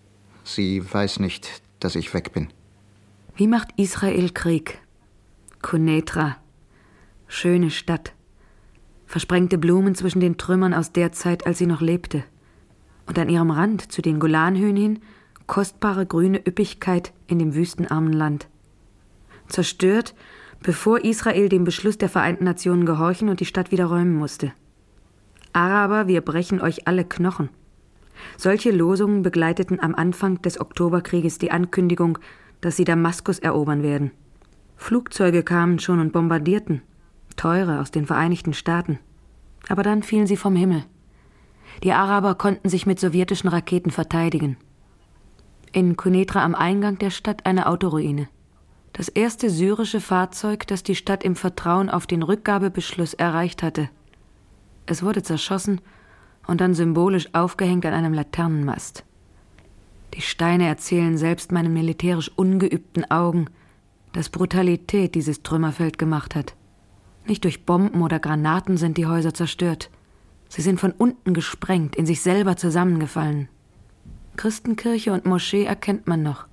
Sie weiß nicht, dass ich weg bin. Wie macht Israel Krieg? Quneitra. Schöne Stadt. Versprengte Blumen zwischen den Trümmern aus der Zeit, als sie noch lebte. Und an ihrem Rand, zu den Golanhöhen hin, kostbare grüne Üppigkeit in dem wüstenarmen Land. Zerstört, bevor Israel dem Beschluss der Vereinten Nationen gehorchen und die Stadt wieder räumen musste. Araber, wir brechen euch alle Knochen. Solche Losungen begleiteten am Anfang des Oktoberkrieges die Ankündigung, dass sie Damaskus erobern werden. Flugzeuge kamen schon und bombardierten, teure aus den Vereinigten Staaten. Aber dann fielen sie vom Himmel. Die Araber konnten sich mit sowjetischen Raketen verteidigen. In Quneitra am Eingang der Stadt eine Autoruine. Das erste syrische Fahrzeug, das die Stadt im Vertrauen auf den Rückgabebeschluss erreicht hatte. Es wurde zerschossen und dann symbolisch aufgehängt an einem Laternenmast. Die Steine erzählen selbst meinen militärisch ungeübten Augen, dass Brutalität dieses Trümmerfeld gemacht hat. Nicht durch Bomben oder Granaten sind die Häuser zerstört. Sie sind von unten gesprengt, in sich selber zusammengefallen. Christenkirche und Moschee erkennt man noch.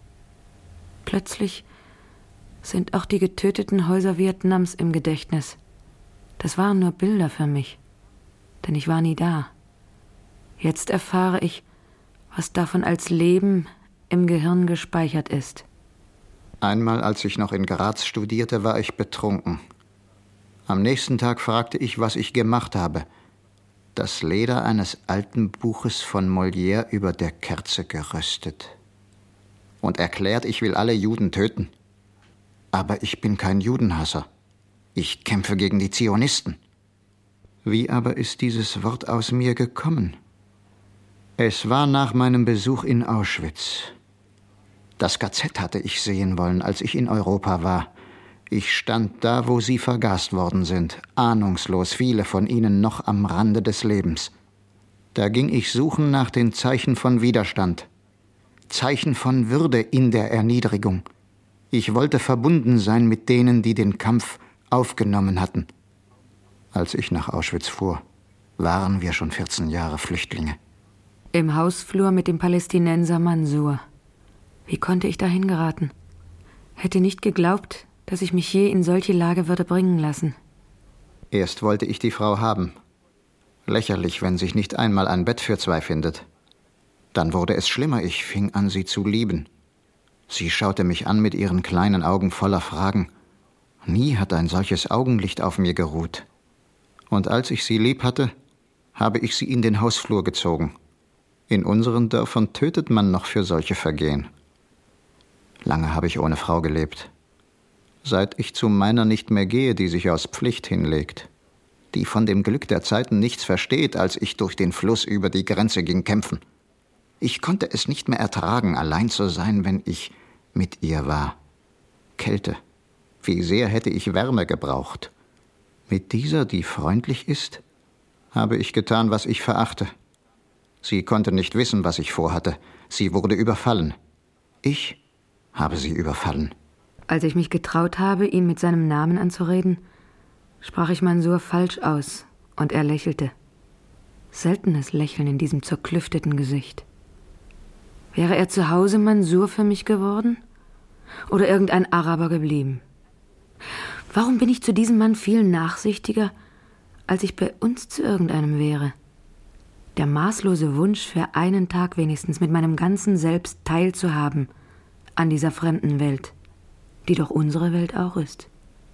Plötzlich sind auch die getöteten Häuser Vietnams im Gedächtnis. Das waren nur Bilder für mich, denn ich war nie da. Jetzt erfahre ich, was davon als Leben im Gehirn gespeichert ist. Einmal, als ich noch in Graz studierte, war ich betrunken. Am nächsten Tag fragte ich, was ich gemacht habe. Das Leder eines alten Buches von Molière über der Kerze geröstet. Und erklärt, ich will alle Juden töten. Aber ich bin kein Judenhasser. Ich kämpfe gegen die Zionisten. Wie aber ist dieses Wort aus mir gekommen? Es war nach meinem Besuch in Auschwitz. Das K Z hatte ich sehen wollen, als ich in Europa war. Ich stand da, wo sie vergast worden sind, ahnungslos, viele von ihnen noch am Rande des Lebens. Da ging ich suchen nach den Zeichen von Widerstand. Zeichen von Würde in der Erniedrigung. Ich wollte verbunden sein mit denen, die den Kampf aufgenommen hatten. Als ich nach Auschwitz fuhr, waren wir schon vierzehn Jahre Flüchtlinge. Im Hausflur mit dem Palästinenser Mansour. Wie konnte ich dahin geraten? Hätte nicht geglaubt, dass ich mich je in solche Lage würde bringen lassen. Erst wollte ich die Frau haben. Lächerlich, wenn sich nicht einmal ein Bett für zwei findet. Dann wurde es schlimmer, ich fing an, sie zu lieben. Sie schaute mich an mit ihren kleinen Augen voller Fragen. Nie hat ein solches Augenlicht auf mir geruht. Und als ich sie lieb hatte, habe ich sie in den Hausflur gezogen. In unseren Dörfern tötet man noch für solche Vergehen. Lange habe ich ohne Frau gelebt. Seit ich zu meiner nicht mehr gehe, die sich aus Pflicht hinlegt, die von dem Glück der Zeiten nichts versteht, als ich durch den Fluss über die Grenze ging kämpfen. Ich konnte es nicht mehr ertragen, allein zu sein, wenn ich mit ihr war. Kälte. Wie sehr hätte ich Wärme gebraucht. Mit dieser, die freundlich ist, habe ich getan, was ich verachte. Sie konnte nicht wissen, was ich vorhatte. Sie wurde überfallen. Ich habe sie überfallen. Als ich mich getraut habe, ihn mit seinem Namen anzureden, sprach ich Mansour falsch aus und er lächelte. Seltenes Lächeln in diesem zerklüfteten Gesicht. Wäre er zu Hause Mansour für mich geworden? Oder irgendein Araber geblieben? Warum bin ich zu diesem Mann viel nachsichtiger, als ich bei uns zu irgendeinem wäre? Der maßlose Wunsch, für einen Tag wenigstens mit meinem ganzen Selbst teilzuhaben an dieser fremden Welt, die doch unsere Welt auch ist.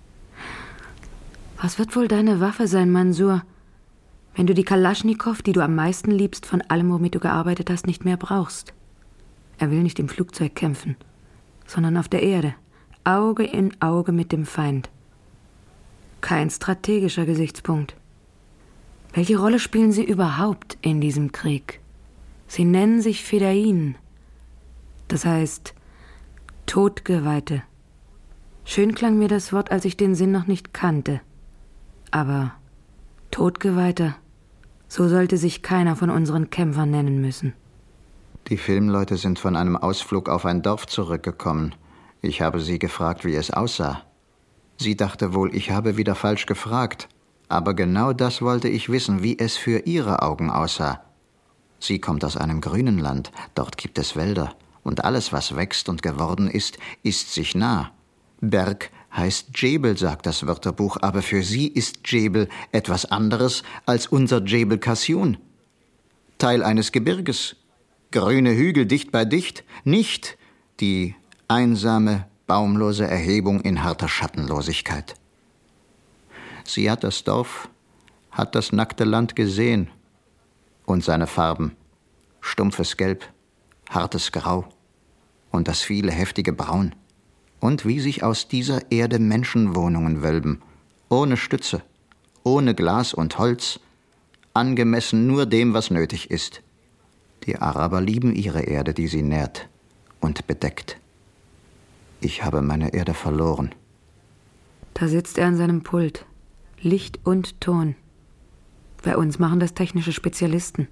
Was wird wohl deine Waffe sein, Mansour, wenn du die Kalaschnikow, die du am meisten liebst, von allem, womit du gearbeitet hast, nicht mehr brauchst? Er will nicht im Flugzeug kämpfen, sondern auf der Erde, Auge in Auge mit dem Feind. Kein strategischer Gesichtspunkt. Welche Rolle spielen sie überhaupt in diesem Krieg? Sie nennen sich Fedain, das heißt Todgeweihte. Schön klang mir das Wort, als ich den Sinn noch nicht kannte. Aber Todgeweihter, so sollte sich keiner von unseren Kämpfern nennen müssen. Die Filmleute sind von einem Ausflug auf ein Dorf zurückgekommen. Ich habe sie gefragt, wie es aussah. Sie dachte wohl, ich habe wieder falsch gefragt. Aber genau das wollte ich wissen, wie es für ihre Augen aussah. Sie kommt aus einem grünen Land, dort gibt es Wälder. Und alles, was wächst und geworden ist, ist sich nah. Berg heißt Dschebel, sagt das Wörterbuch, aber für sie ist Dschebel etwas anderes als unser Dschebel Kassun. Teil eines Gebirges, grüne Hügel dicht bei dicht, nicht die einsame, baumlose Erhebung in harter Schattenlosigkeit. Sie hat das Dorf, hat das nackte Land gesehen und seine Farben, stumpfes Gelb, hartes Grau und das viele heftige Braun. Und wie sich aus dieser Erde Menschenwohnungen wölben, ohne Stütze, ohne Glas und Holz, angemessen nur dem, was nötig ist. Die Araber lieben ihre Erde, die sie nährt und bedeckt. Ich habe meine Erde verloren. Da sitzt er an seinem Pult. Licht und Ton. Bei uns machen das technische Spezialisten.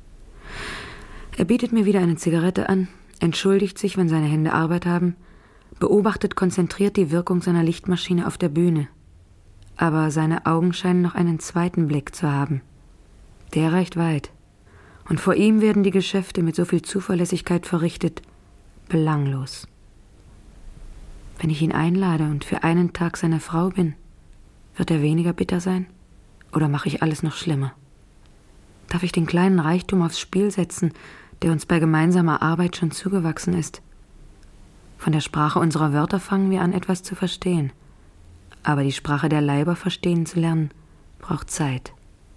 Er bietet mir wieder eine Zigarette an, entschuldigt sich, wenn seine Hände Arbeit haben, beobachtet konzentriert die Wirkung seiner Lichtmaschine auf der Bühne. Aber seine Augen scheinen noch einen zweiten Blick zu haben. Der reicht weit. Und vor ihm werden die Geschäfte mit so viel Zuverlässigkeit verrichtet, belanglos. Wenn ich ihn einlade und für einen Tag seine Frau bin, wird er weniger bitter sein? Oder mache ich alles noch schlimmer? Darf ich den kleinen Reichtum aufs Spiel setzen, der uns bei gemeinsamer Arbeit schon zugewachsen ist? Von der Sprache unserer Wörter fangen wir an, etwas zu verstehen. Aber die Sprache der Leiber verstehen zu lernen, braucht Zeit.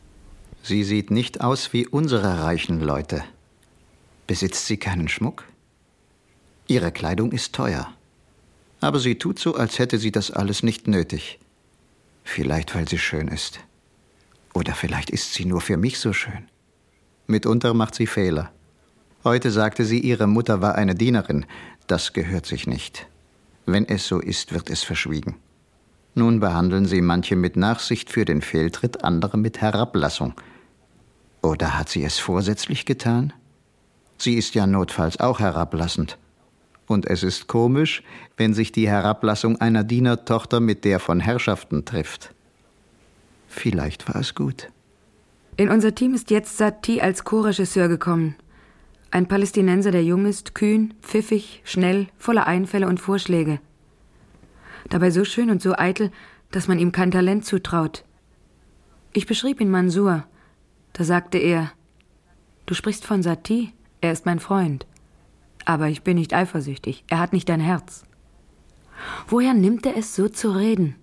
Sie sieht nicht aus wie unsere reichen Leute. Besitzt sie keinen Schmuck? Ihre Kleidung ist teuer. Aber sie tut so, als hätte sie das alles nicht nötig. Vielleicht, weil sie schön ist. Oder vielleicht ist sie nur für mich so schön. Mitunter macht sie Fehler. Heute sagte sie, ihre Mutter war eine Dienerin. Das gehört sich nicht. Wenn es so ist, wird es verschwiegen. Nun behandeln sie manche mit Nachsicht für den Fehltritt, andere mit Herablassung. Oder hat sie es vorsätzlich getan? Sie ist ja notfalls auch herablassend. Und es ist komisch, wenn sich die Herablassung einer Dienertochter mit der von Herrschaften trifft. Vielleicht war es gut. In unser Team ist jetzt Satie als Co-Regisseur gekommen. Ein Palästinenser, der jung ist, kühn, pfiffig, schnell, voller Einfälle und Vorschläge. Dabei so schön und so eitel, dass man ihm kein Talent zutraut. Ich beschrieb ihn Mansour. Da sagte er, »Du sprichst von Satie, er ist mein Freund. Aber ich bin nicht eifersüchtig, er hat nicht dein Herz.« Woher nimmt er es, so zu reden?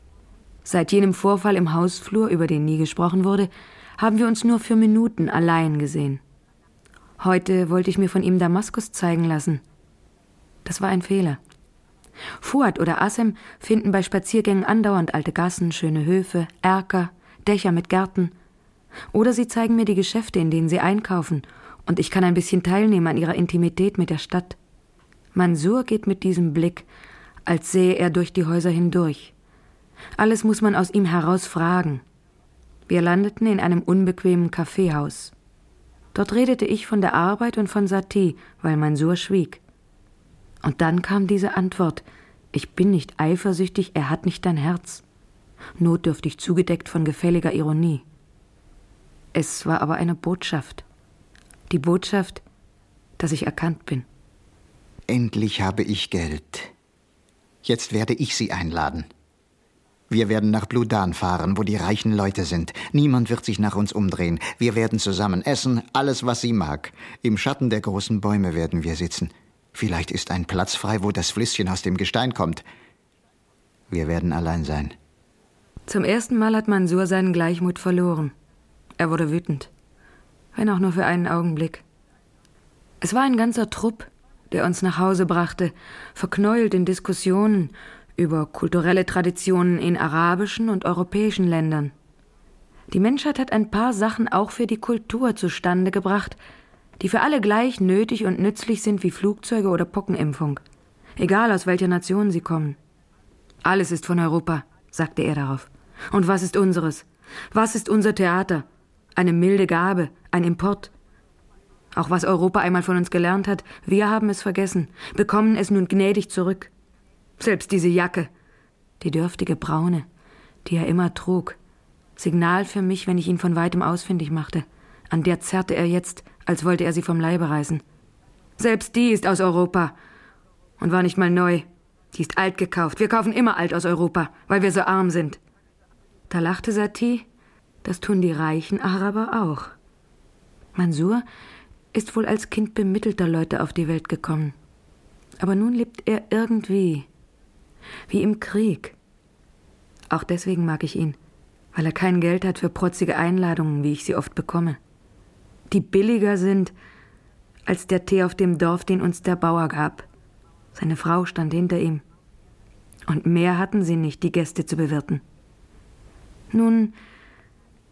Seit jenem Vorfall im Hausflur, über den nie gesprochen wurde, haben wir uns nur für Minuten allein gesehen. Heute wollte ich mir von ihm Damaskus zeigen lassen. Das war ein Fehler. Fuad oder Assem finden bei Spaziergängen andauernd alte Gassen, schöne Höfe, Erker, Dächer mit Gärten. Oder sie zeigen mir die Geschäfte, in denen sie einkaufen, und ich kann ein bisschen teilnehmen an ihrer Intimität mit der Stadt. Mansour geht mit diesem Blick, als sähe er durch die Häuser hindurch. Alles muss man aus ihm heraus fragen. Wir landeten in einem unbequemen Kaffeehaus. Dort redete ich von der Arbeit und von Satie, weil Mansour schwieg. Und dann kam diese Antwort: Ich bin nicht eifersüchtig, er hat nicht dein Herz. Notdürftig zugedeckt von gefälliger Ironie. Es war aber eine Botschaft. Die Botschaft, dass ich erkannt bin. Endlich habe ich Geld. Jetzt werde ich Sie einladen. Wir werden nach Bludan fahren, wo die reichen Leute sind. Niemand wird sich nach uns umdrehen. Wir werden zusammen essen, alles, was sie mag. Im Schatten der großen Bäume werden wir sitzen. Vielleicht ist ein Platz frei, wo das Flüsschen aus dem Gestein kommt. Wir werden allein sein. Zum ersten Mal hat Mansour seinen Gleichmut verloren. Er wurde wütend. Wenn auch nur für einen Augenblick. Es war ein ganzer Trupp, der uns nach Hause brachte, verknäult in Diskussionen über kulturelle Traditionen in arabischen und europäischen Ländern. Die Menschheit hat ein paar Sachen auch für die Kultur zustande gebracht, die für alle gleich nötig und nützlich sind wie Flugzeuge oder Pockenimpfung, egal aus welcher Nation sie kommen. Alles ist von Europa, sagte er darauf. Und was ist unseres? Was ist unser Theater? Eine milde Gabe, ein Import. Auch was Europa einmal von uns gelernt hat, wir haben es vergessen, bekommen es nun gnädig zurück. Selbst diese Jacke, die dürftige braune, die er immer trug, Signal für mich, wenn ich ihn von weitem ausfindig machte. An der zerrte er jetzt, als wollte er sie vom Leibe reißen. Selbst die ist aus Europa und war nicht mal neu. Die ist alt gekauft. Wir kaufen immer alt aus Europa, weil wir so arm sind. Da lachte Satie, das tun die reichen Araber auch. Mansour ist wohl als Kind bemittelter Leute auf die Welt gekommen. Aber nun lebt er irgendwie, wie im Krieg. Auch deswegen mag ich ihn, weil er kein Geld hat für protzige Einladungen, wie ich sie oft bekomme. Die billiger sind als der Tee auf dem Dorf, den uns der Bauer gab. Seine Frau stand hinter ihm. Und mehr hatten sie nicht, die Gäste zu bewirten. Nun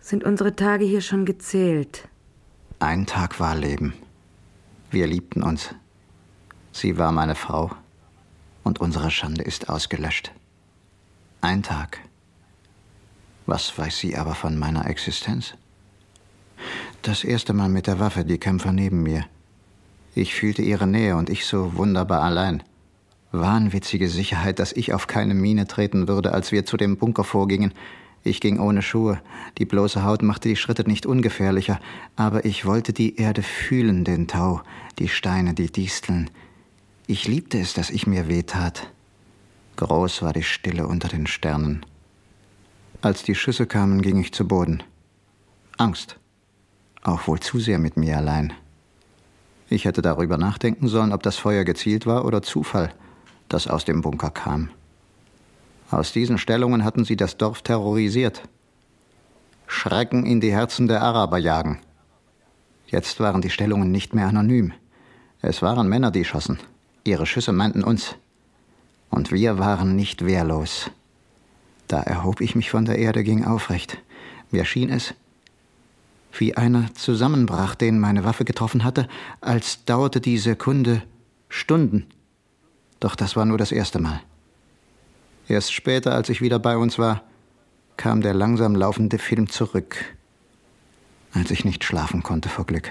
Sind unsere Tage hier schon gezählt? Ein Tag war Leben. Wir liebten uns. Sie war meine Frau. Und unsere Schande ist ausgelöscht. Ein Tag. Was weiß sie aber von meiner Existenz? Das erste Mal mit der Waffe, die Kämpfer neben mir. Ich fühlte ihre Nähe und ich so wunderbar allein. Wahnwitzige Sicherheit, dass ich auf keine Mine treten würde, als wir zu dem Bunker vorgingen. Ich ging ohne Schuhe. Die bloße Haut machte die Schritte nicht ungefährlicher. Aber ich wollte die Erde fühlen, den Tau, die Steine, die Disteln. Ich liebte es, dass ich mir wehtat. Groß war die Stille unter den Sternen. Als die Schüsse kamen, ging ich zu Boden. Angst. Auch wohl zu sehr mit mir allein. Ich hätte darüber nachdenken sollen, ob das Feuer gezielt war oder Zufall, das aus dem Bunker kam. Aus diesen Stellungen hatten sie das Dorf terrorisiert. Schrecken in die Herzen der Araber jagen. Jetzt waren die Stellungen nicht mehr anonym. Es waren Männer, die schossen. Ihre Schüsse meinten uns. Und wir waren nicht wehrlos. Da erhob ich mich von der Erde, ging aufrecht. Mir schien es, wie einer zusammenbrach, den meine Waffe getroffen hatte, als dauerte die Sekunde Stunden. Doch das war nur das erste Mal. Erst später, als ich wieder bei uns war, kam der langsam laufende Film zurück, als ich nicht schlafen konnte vor Glück.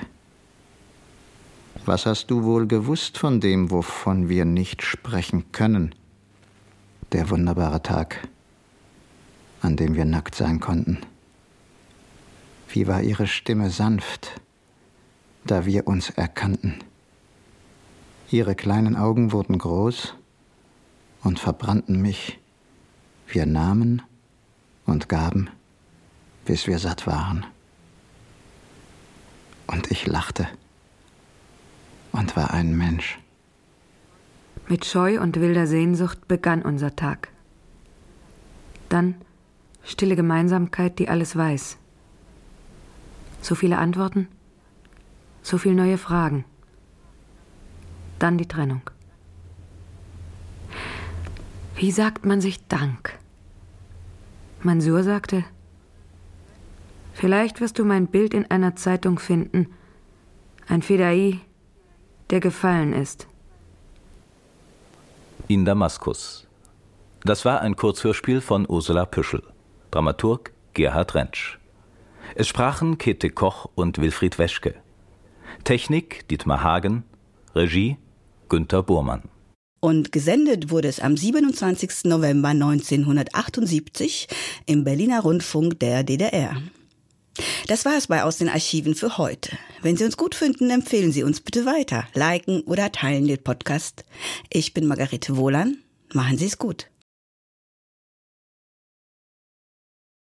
Was hast du wohl gewusst von dem, wovon wir nicht sprechen können? Der wunderbare Tag, an dem wir nackt sein konnten. Wie war ihre Stimme sanft, da wir uns erkannten. Ihre kleinen Augen wurden groß und verbrannten mich. Wir nahmen und gaben, bis wir satt waren. Und ich lachte und war ein Mensch. Mit Scheu und wilder Sehnsucht begann unser Tag. Dann stille Gemeinsamkeit, die alles weiß. So viele Antworten, so viele neue Fragen. Dann die Trennung. Wie sagt man sich Dank? Mansur sagte, vielleicht wirst du mein Bild in einer Zeitung finden, ein Fedai, der gefallen ist. In Damaskus. Das war ein Kurzhörspiel von Ursula Püschel, Dramaturg Gerhard Rentsch. Es sprachen Käthe Koch und Wilfried Weschke. Technik Dietmar Hagen, Regie Günter Burmann. Und gesendet wurde es am siebenundzwanzigsten November neunzehnhundertachtundsiebzig im Berliner Rundfunk der D D R. Das war es bei Aus den Archiven für heute. Wenn Sie uns gut finden, empfehlen Sie uns bitte weiter, liken oder teilen den Podcast. Ich bin Margarete Wohlan. Machen Sie es gut.